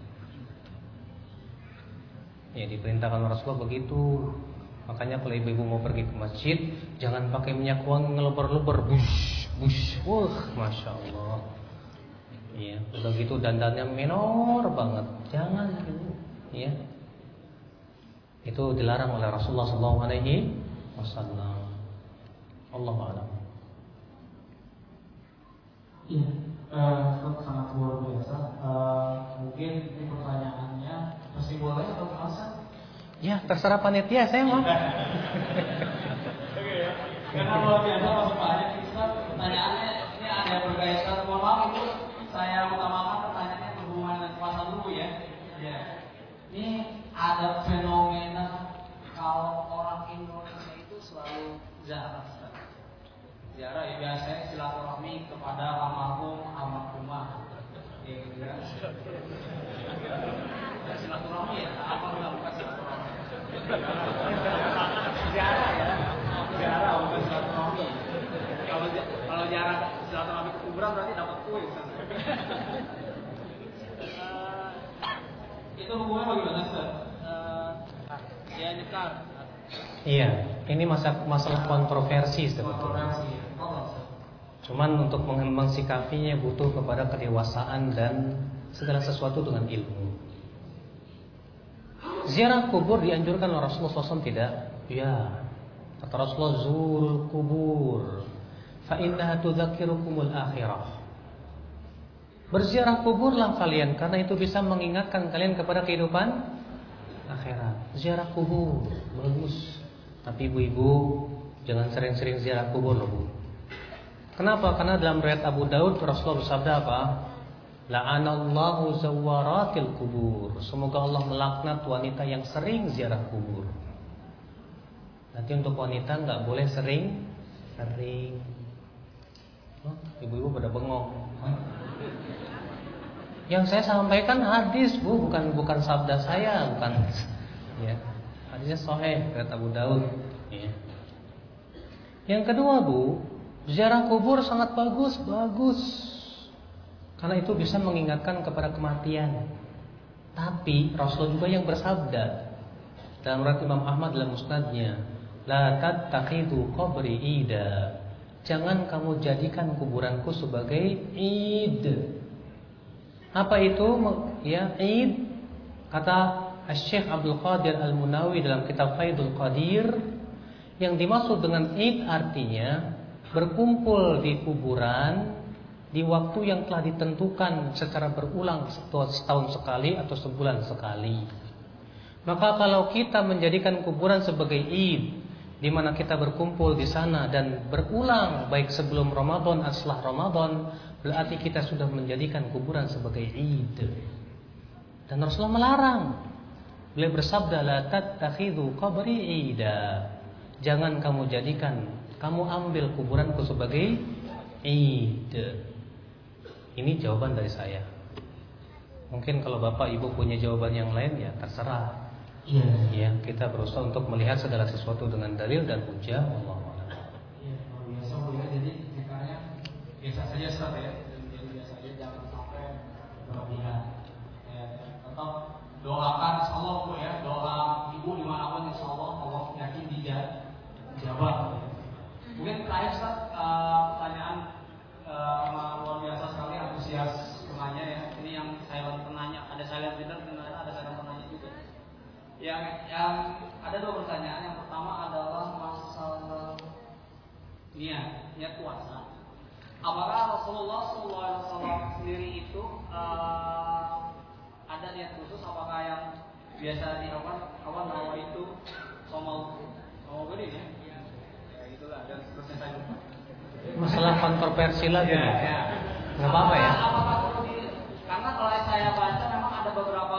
Ya, diperintahkan Rasulullah begitu. Makanya kalau ibu-ibu mau pergi ke masjid, jangan pakai minyak wangi ngeluber-luber, bush. Masya Allah. Ya, udah gitu dandannya menor banget. Jangan ibu. Ya. Itu dilarang oleh Rasulullah SAW. Allahu a'lam. Iya, sangat luar biasa. Mungkin ini pertanyaannya masih boleh atau masa? Ya, terserah panitia, saya mau. Oke ya. Karena luar biasa masuk banyak. Pertanyaannya ini ada yang berkaitan. Mohon maaf itu saya utamakan pertanyaannya berhubungan dengan puasa dulu ya. Ya. Ini ada fenomena kalau orang Indonesia itu selalu ziarah. Ziarah ya biasanya silaturahmi kepada almarhumah. Ya, gitu ya. Silaturahmi ya, apa enggak bukan silaturahmi? Ziarah ya, ziarah bukan silaturahmi. Kalau ziarah silaturahmi ke kuburan berarti dapat kue. Itu hukumnya bagaimana Ustaz? Ya nyekar. Iya, ini masalah kontroversi sebetulnya. Cuman untuk mensikapinya butuh kepada kedewasaan dan segala sesuatu dengan ilmu. Ziarah kubur dianjurkan oleh Rasulullah SAW tidak? Ya. Kata Rasulullah, zurul kubur fa innaha tudzakirukumul akhirah. Berziarah kuburlah kalian karena itu bisa mengingatkan kalian kepada kehidupan akhirat. Ziarah kubur bagus. Tapi ibu-ibu jangan sering-sering ziarah kubur loh, Bu. Kenapa? Karena dalam riwayat Abu Daud Rasulullah bersabda apa? La'anallahu zawaratil kubur. Semoga Allah melaknat wanita yang sering ziarah kubur. Nanti untuk wanita nggak boleh sering. Oh, ibu-ibu pada bengong. Yang saya sampaikan hadis, Bu, bukan sabda saya, bukan. Ya. Hadisnya sahih kata Abu Daud. Ya. Yang kedua, Bu, ziarah kubur sangat bagus. Karena itu bisa mengingatkan kepada kematian. Tapi Rasul juga yang bersabda dalam riwayat Imam Ahmad dalam musnadnya, la tattakhidu qabri ida. Jangan kamu jadikan kuburanku sebagai id. Apa itu? Ya, id. Kata Syekh Abdul Qadir Al-Munawi dalam kitab Faidul Qadir, yang dimaksud dengan id artinya berkumpul di kuburan di waktu yang telah ditentukan secara berulang setahun sekali atau sebulan sekali. Maka kalau kita menjadikan kuburan sebagai id, di mana kita berkumpul di sana dan berulang baik sebelum Ramadan atau setelah Ramadan, berarti kita sudah menjadikan kuburan sebagai id. Dan Rasulullah melarang. Beliau bersabda, la tattakhidhu qabri ida. Jangan kamu ambil kuburanku sebagai id. Ini jawaban dari saya. Mungkin kalau Bapak Ibu punya jawaban yang lain, ya terserah. Iya. Ya, kita berusaha untuk melihat segala sesuatu dengan dalil dan hujjah. Allah. Iya, luar biasa Bu ya. Jadi ceritanya biasa saja Ustaz ya. Jadi biasa saja, jangan sampai berlebihan. Ya, tetap doakan insyaallah Bu ya. Doa Ibu dimanapun insyaallah Allah yakin dijawab. Mungkin terakhir Ustaz, pertanyaan luar biasa sekali, antusias penanya ya. Ini yang silent penanya, ada silent reader, ada silent penanya juga. Yang ada dua pertanyaan. Yang pertama adalah masalah niat puasa. Apakah Rasulullah SAW sendiri itu ada niat khusus? Apakah yang biasa nama itu somau gede ya? Ya itulah, dan seterusnya saya lupa. Masalah kontroversi lagi. Ya. Nggak apa-apa ya. Apakah perlu karena kalau saya baca memang ada beberapa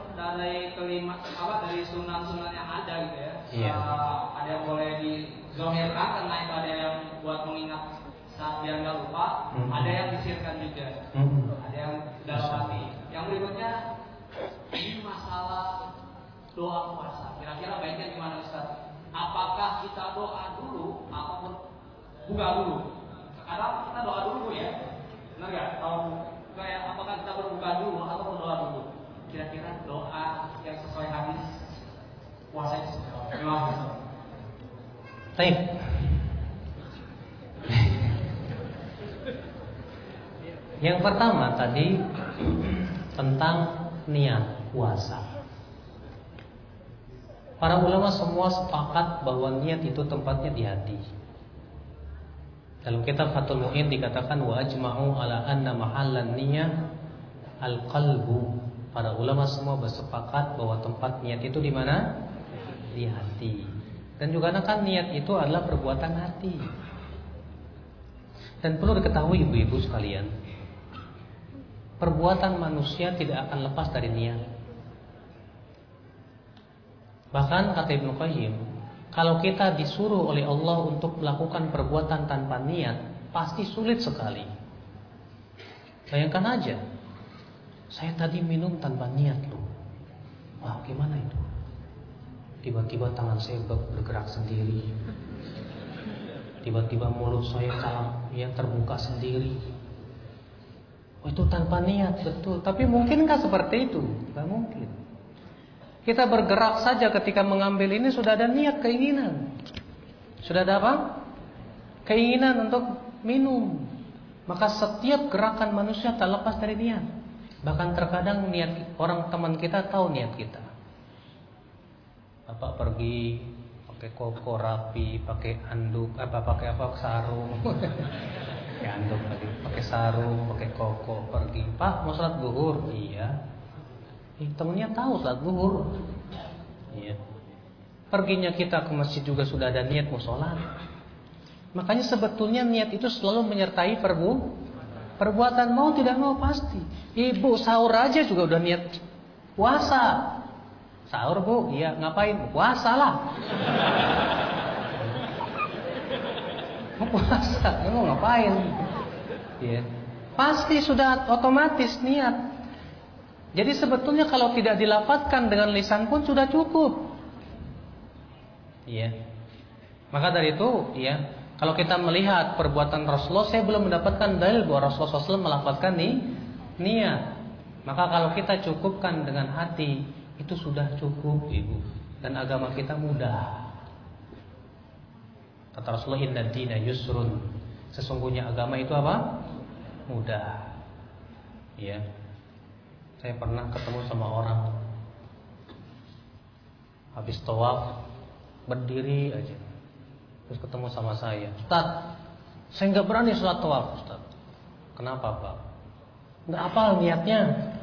dari sunan-sunan yang ada gitu ya. Iya. Ada yang boleh dizohirkan karena itu ada yang buat mengingat saat biar nggak lupa. Ada yang disirkan juga. Ada yang dalam hati. Yang berikutnya ini masalah doa puasa. Kira-kira baiknya gimana Ustaz? Apakah kita doa dulu ataupun buka dulu? Kadang kita doa dulu ya. Benar nggak? Apakah kita berbuka dulu atau berdoa dulu? Kira-kira doa yang sesuai hadis puasa itu seperti apa? Baik. Yang pertama tadi tentang niat puasa. Para ulama semua sepakat bahwa niat itu tempatnya di hati. Dalam kitab Fathul Mu'in dikatakan wa ajma'u ala anna mahallan niyah al-qalbu. Para ulama semua bersepakat bahwa tempat niat itu di mana? Di hati. Dan juga kan niat itu adalah perbuatan hati. Dan perlu diketahui ibu-ibu sekalian, perbuatan manusia tidak akan lepas dari niat. Bahkan kata Ibnu Qayyim, kalau kita disuruh oleh Allah untuk melakukan perbuatan tanpa niat, pasti sulit sekali. Bayangkan aja, saya tadi minum tanpa niat loh. Wah, gimana itu? Tiba-tiba tangan saya bergerak sendiri. Tiba-tiba mulut saya terbuka sendiri. Oh, itu tanpa niat, betul. Tapi mungkinkah seperti itu? Tidak mungkin. Kita bergerak saja ketika mengambil ini sudah ada niat, keinginan. Sudah ada apa? Keinginan untuk minum. Maka setiap gerakan manusia tak lepas dari niat. Bahkan terkadang niat orang teman kita tahu niat kita. Bapak pergi pakai koko rapi, pakai anduk, pakai sarung. Pakai anduk lagi, pakai sarung, pakai koko, pergi. Pak, mau sholat zuhur? Iya. Temennya tahu sholat zuhur. Iya. Perginya kita ke masjid juga sudah ada niat mau sholat. Makanya sebetulnya niat itu selalu menyertai perbuatan, mau tidak mau pasti. Ibu sahur aja juga udah niat puasa. Sahur bu, iya ngapain? Puasa lah. Mau puasa, mau ngapain? Iya. Pasti sudah otomatis niat. Jadi sebetulnya kalau tidak dilafadzkan dengan lisan pun sudah cukup. Iya. Maka dari itu, ya, kalau kita melihat perbuatan Rasulullah, saya belum mendapatkan dalil bahwa Rasulullah SAW melafadzkan niat. Maka kalau kita cukupkan dengan hati, itu sudah cukup, Ibu. Dan agama kita mudah. Kata Rasulullah, inna dina yusrun. Sesungguhnya agama itu apa? Mudah. Ya. Saya pernah ketemu sama orang habis tawaf berdiri aja, terus ketemu sama saya. Ustaz, saya nggak berani sholat tawaf, Ustaz. Kenapa, Pak? Nggak hafal niatnya.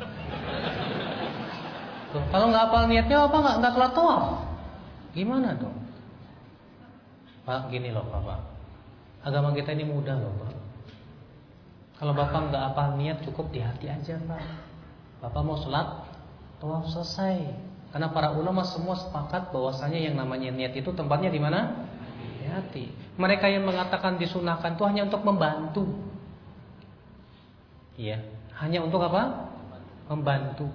Tuh, kalau nggak hafal niatnya, apa nggak sholat tawaf? Gimana dong? Pak, gini loh Pak. Agama kita ini mudah loh Pak. Kalau Bapak nggak hafal niat, cukup di hati aja Pak. Bapak mau sholat, tawaf selesai. Karena para ulama semua sepakat bahwasanya yang namanya niat itu tempatnya di mana? Di hati. Mereka yang mengatakan disunahkan itu hanya untuk membantu. Iya, hanya untuk apa? Membantu.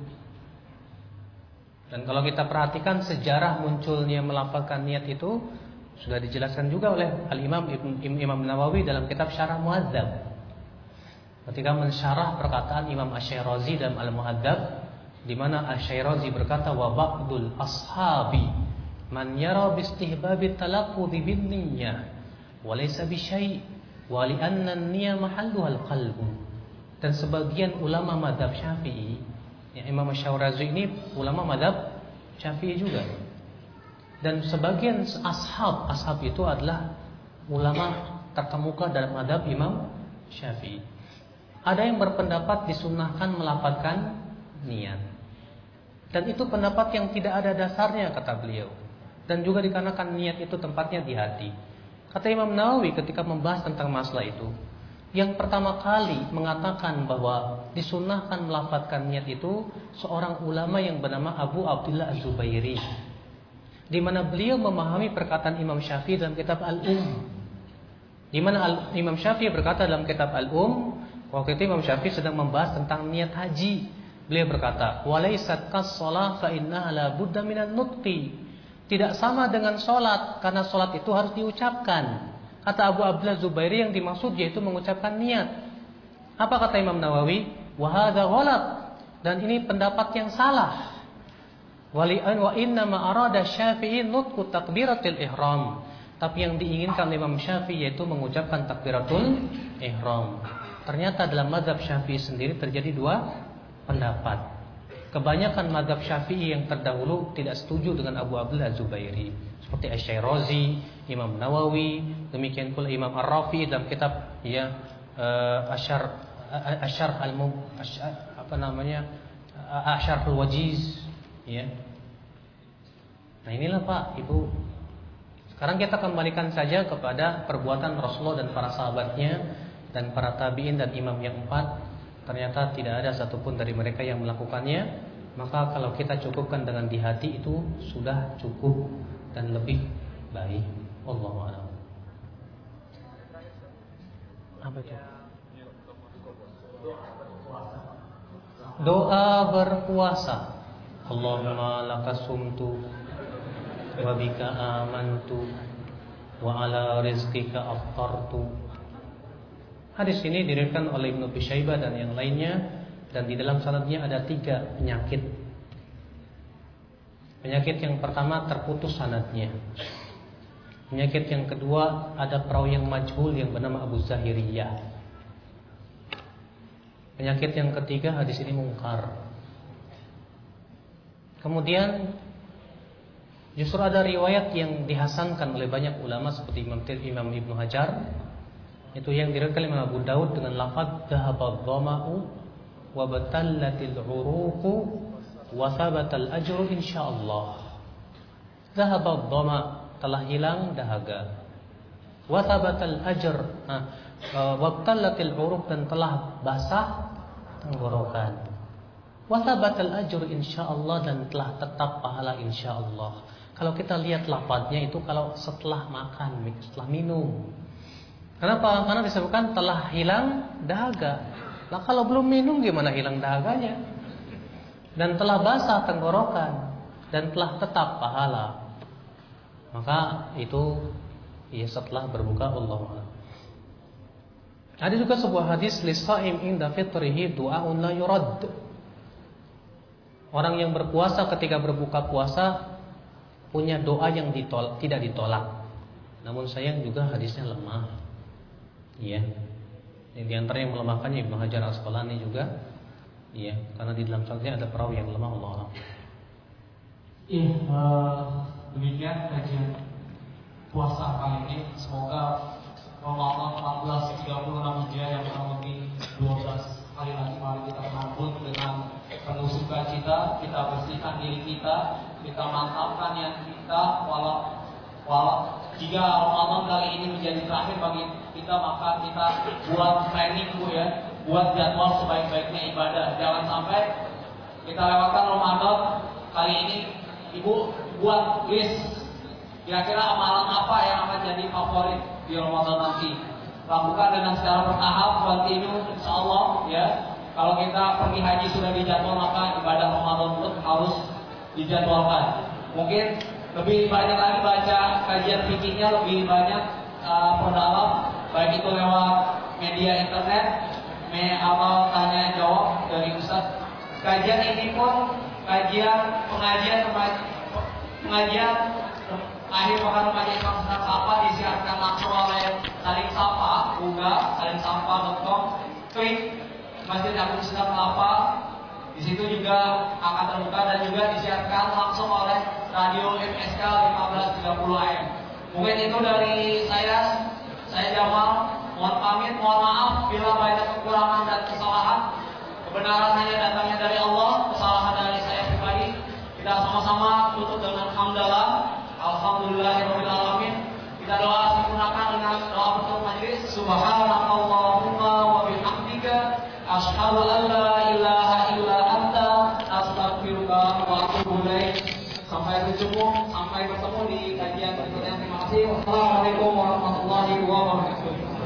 Dan kalau kita perhatikan sejarah munculnya melafalkan niat itu sudah dijelaskan juga oleh Imam Nawawi dalam kitab Syarah Muhadzab. Ketika mensyarah perkataan Imam Asy-Syairazi dalam Al-Muhadzab, di mana Asy-Syairazi berkata, wa ba'dul ashabi man yara bi istihbabi talaqqudi bin niyyah wa laysa bi syai' wa li anna an-niyyah mahalluha al-qalb. Dan sebagian ulama mazhab Syafi'i, ya, Imam Asy-Syairazi ini ulama mazhab Syafi'i juga. Dan sebagian ashab itu adalah ulama terkemuka dalam mazhab Imam Syafi'i. Ada yang berpendapat disunahkan melafadzkan niat. Dan itu pendapat yang tidak ada dasarnya kata beliau. Dan juga dikarenakan niat itu tempatnya di hati. Kata Imam Nawawi ketika membahas tentang masalah itu, yang pertama kali mengatakan bahwa disunahkan melafadzkan niat itu seorang ulama yang bernama Abu Abdullah Az-Zubairi, di mana beliau memahami perkataan Imam Syafi'i dalam kitab Di mana Imam Syafi'i berkata dalam kitab waktu itu Imam Syafi'i sedang membahas tentang niat haji. Beliau berkata, "Walaysat kas-shalah fa innaha la budda minan nutqi." Tidak sama dengan salat, karena salat itu harus diucapkan. Kata Abu Abdullah Zubairi, yang dimaksud yaitu mengucapkan niat. Apa kata Imam Nawawi? Wa hadza ghalat. Dan ini pendapat yang salah. Wa inna ma arada Syafi'i nutqu takbiratul ihram. Tapi yang diinginkan Imam Syafi'i yaitu mengucapkan takbiratul ihram. Ternyata dalam mazhab Syafi'i sendiri terjadi dua pendapat. Kebanyakan mazhab Syafi'i yang terdahulu tidak setuju dengan Abu Abdullah Az-Zubairi, seperti Asy-Syairazi, Imam Nawawi, demikian pula Imam Ar-Rafi dalam kitab Asyarhul Wajiz, ya. Nah, inilah Pak, Ibu. Sekarang kita kembalikan saja kepada perbuatan Rasulullah dan para sahabatnya dan para tabi'in dan imam yang 4. Ternyata tidak ada satupun dari mereka yang melakukannya. Maka kalau kita cukupkan dengan di hati, itu sudah cukup dan lebih baik. Wallahu a'lam. Apa itu? Doa berpuasa. Allahumma lakasumtu wa bika amantu wa ala rizqika aftartu. Hadis ini diriwayatkan oleh Ibnu Syaibah dan yang lainnya, dan di dalam sanadnya ada 3 penyakit. Penyakit yang pertama terputus sanadnya. Penyakit yang kedua ada perawi yang majhul yang bernama Abu Zahiriyah. Penyakit yang ketiga hadis ini mungkar. Kemudian justru ada riwayat yang dihasankan oleh banyak ulama seperti Imam Ibnu Hajar, itu yang diriwayatkan Imam Abu Daud dengan lafaz dhahabadh dhama'u wa batallatil 'uruqu wa thabatal ajru insyaallah. Dhahabadh dhama' telah hilang dahaga. Wa thabatal ajr wa batallatil 'uruq dan telah basah tenggorokan. Wa thabatal ajr insyaallah dan telah tetap pahala insyaallah. Kalau kita lihat lafadznya itu kalau setelah makan, setelah minum. Kenapa? Karena disebutkan telah hilang dahaga. Nah kalau belum minum gimana hilang dahaganya? Dan telah basah tenggorokan dan telah tetap pahala. Maka itu ya setelah berbuka Allah. Ada juga sebuah hadis lis-shaim inda fitrihi du'aun la yurad. Orang yang berpuasa ketika berbuka puasa punya doa yang tidak ditolak. Namun sayang juga hadisnya lemah. Iya. Di antara yang melemahkannya Ibnu Hajar Al-Asqalani juga. Iya, karena di dalam sanadnya ada perawi yang lemah Allah. Iya, demikian kajian puasa kali ini. Semoga Ramadan 1436 Hijriah yang kurang lebih 12 hari lagi mari kita sambut dengan penuh sukacita, kita bersihkan diri kita mantapkan yang kita walau jika Ramadan kali ini menjadi terakhir bagi kita, maka kita buat planning buat jadwal sebaik-baiknya ibadah. Jangan sampai kita lewatkan Ramadan kali ini. Ibu buat list kira-kira amalan apa yang akan jadi favorit di Ramadan nanti. Lakukan dengan secara bertahap, continue insyaallah ya. Kalau kita pergi haji sudah dijadwal, maka ibadah Ramadan pun harus dijadwalkan. Mungkin lebih banyak lagi baca kajian fikihnya, lebih banyak perdalam, baik itu lewat media internet, atau tanya jawab dari Ustaz. Kajian ini pun pengajian akhir pekan remaja Islam Ustaz Sapa disiarkan langsung oleh Saling Sapa, salingsapa.com. Klik Masjid Agung Islam Kelapa. Di situ juga akan terbuka dan juga disiarkan langsung oleh Radio MSK 1530 AM. Mungkin itu dari saya Jamal. Mohon pamit, mohon maaf bila banyak kekurangan dan kesalahan. Kebenaran hanya datangnya dari Allah, kesalahan dari saya pribadi. Kita sama-sama tutup dengan hamdalah. Alhamdulillahirabbil alamin. Kita doa sempurnakan dengan doa penutup majelis. Subhanakallahumma wa bihamdika asyhadu an la ilaha illa anta astaghfiruka wa atubu ilaik. Sampai bertemu di kajian berikutnya. Terima kasih. Wassalamualaikum warahmatullahi wabarakatuh.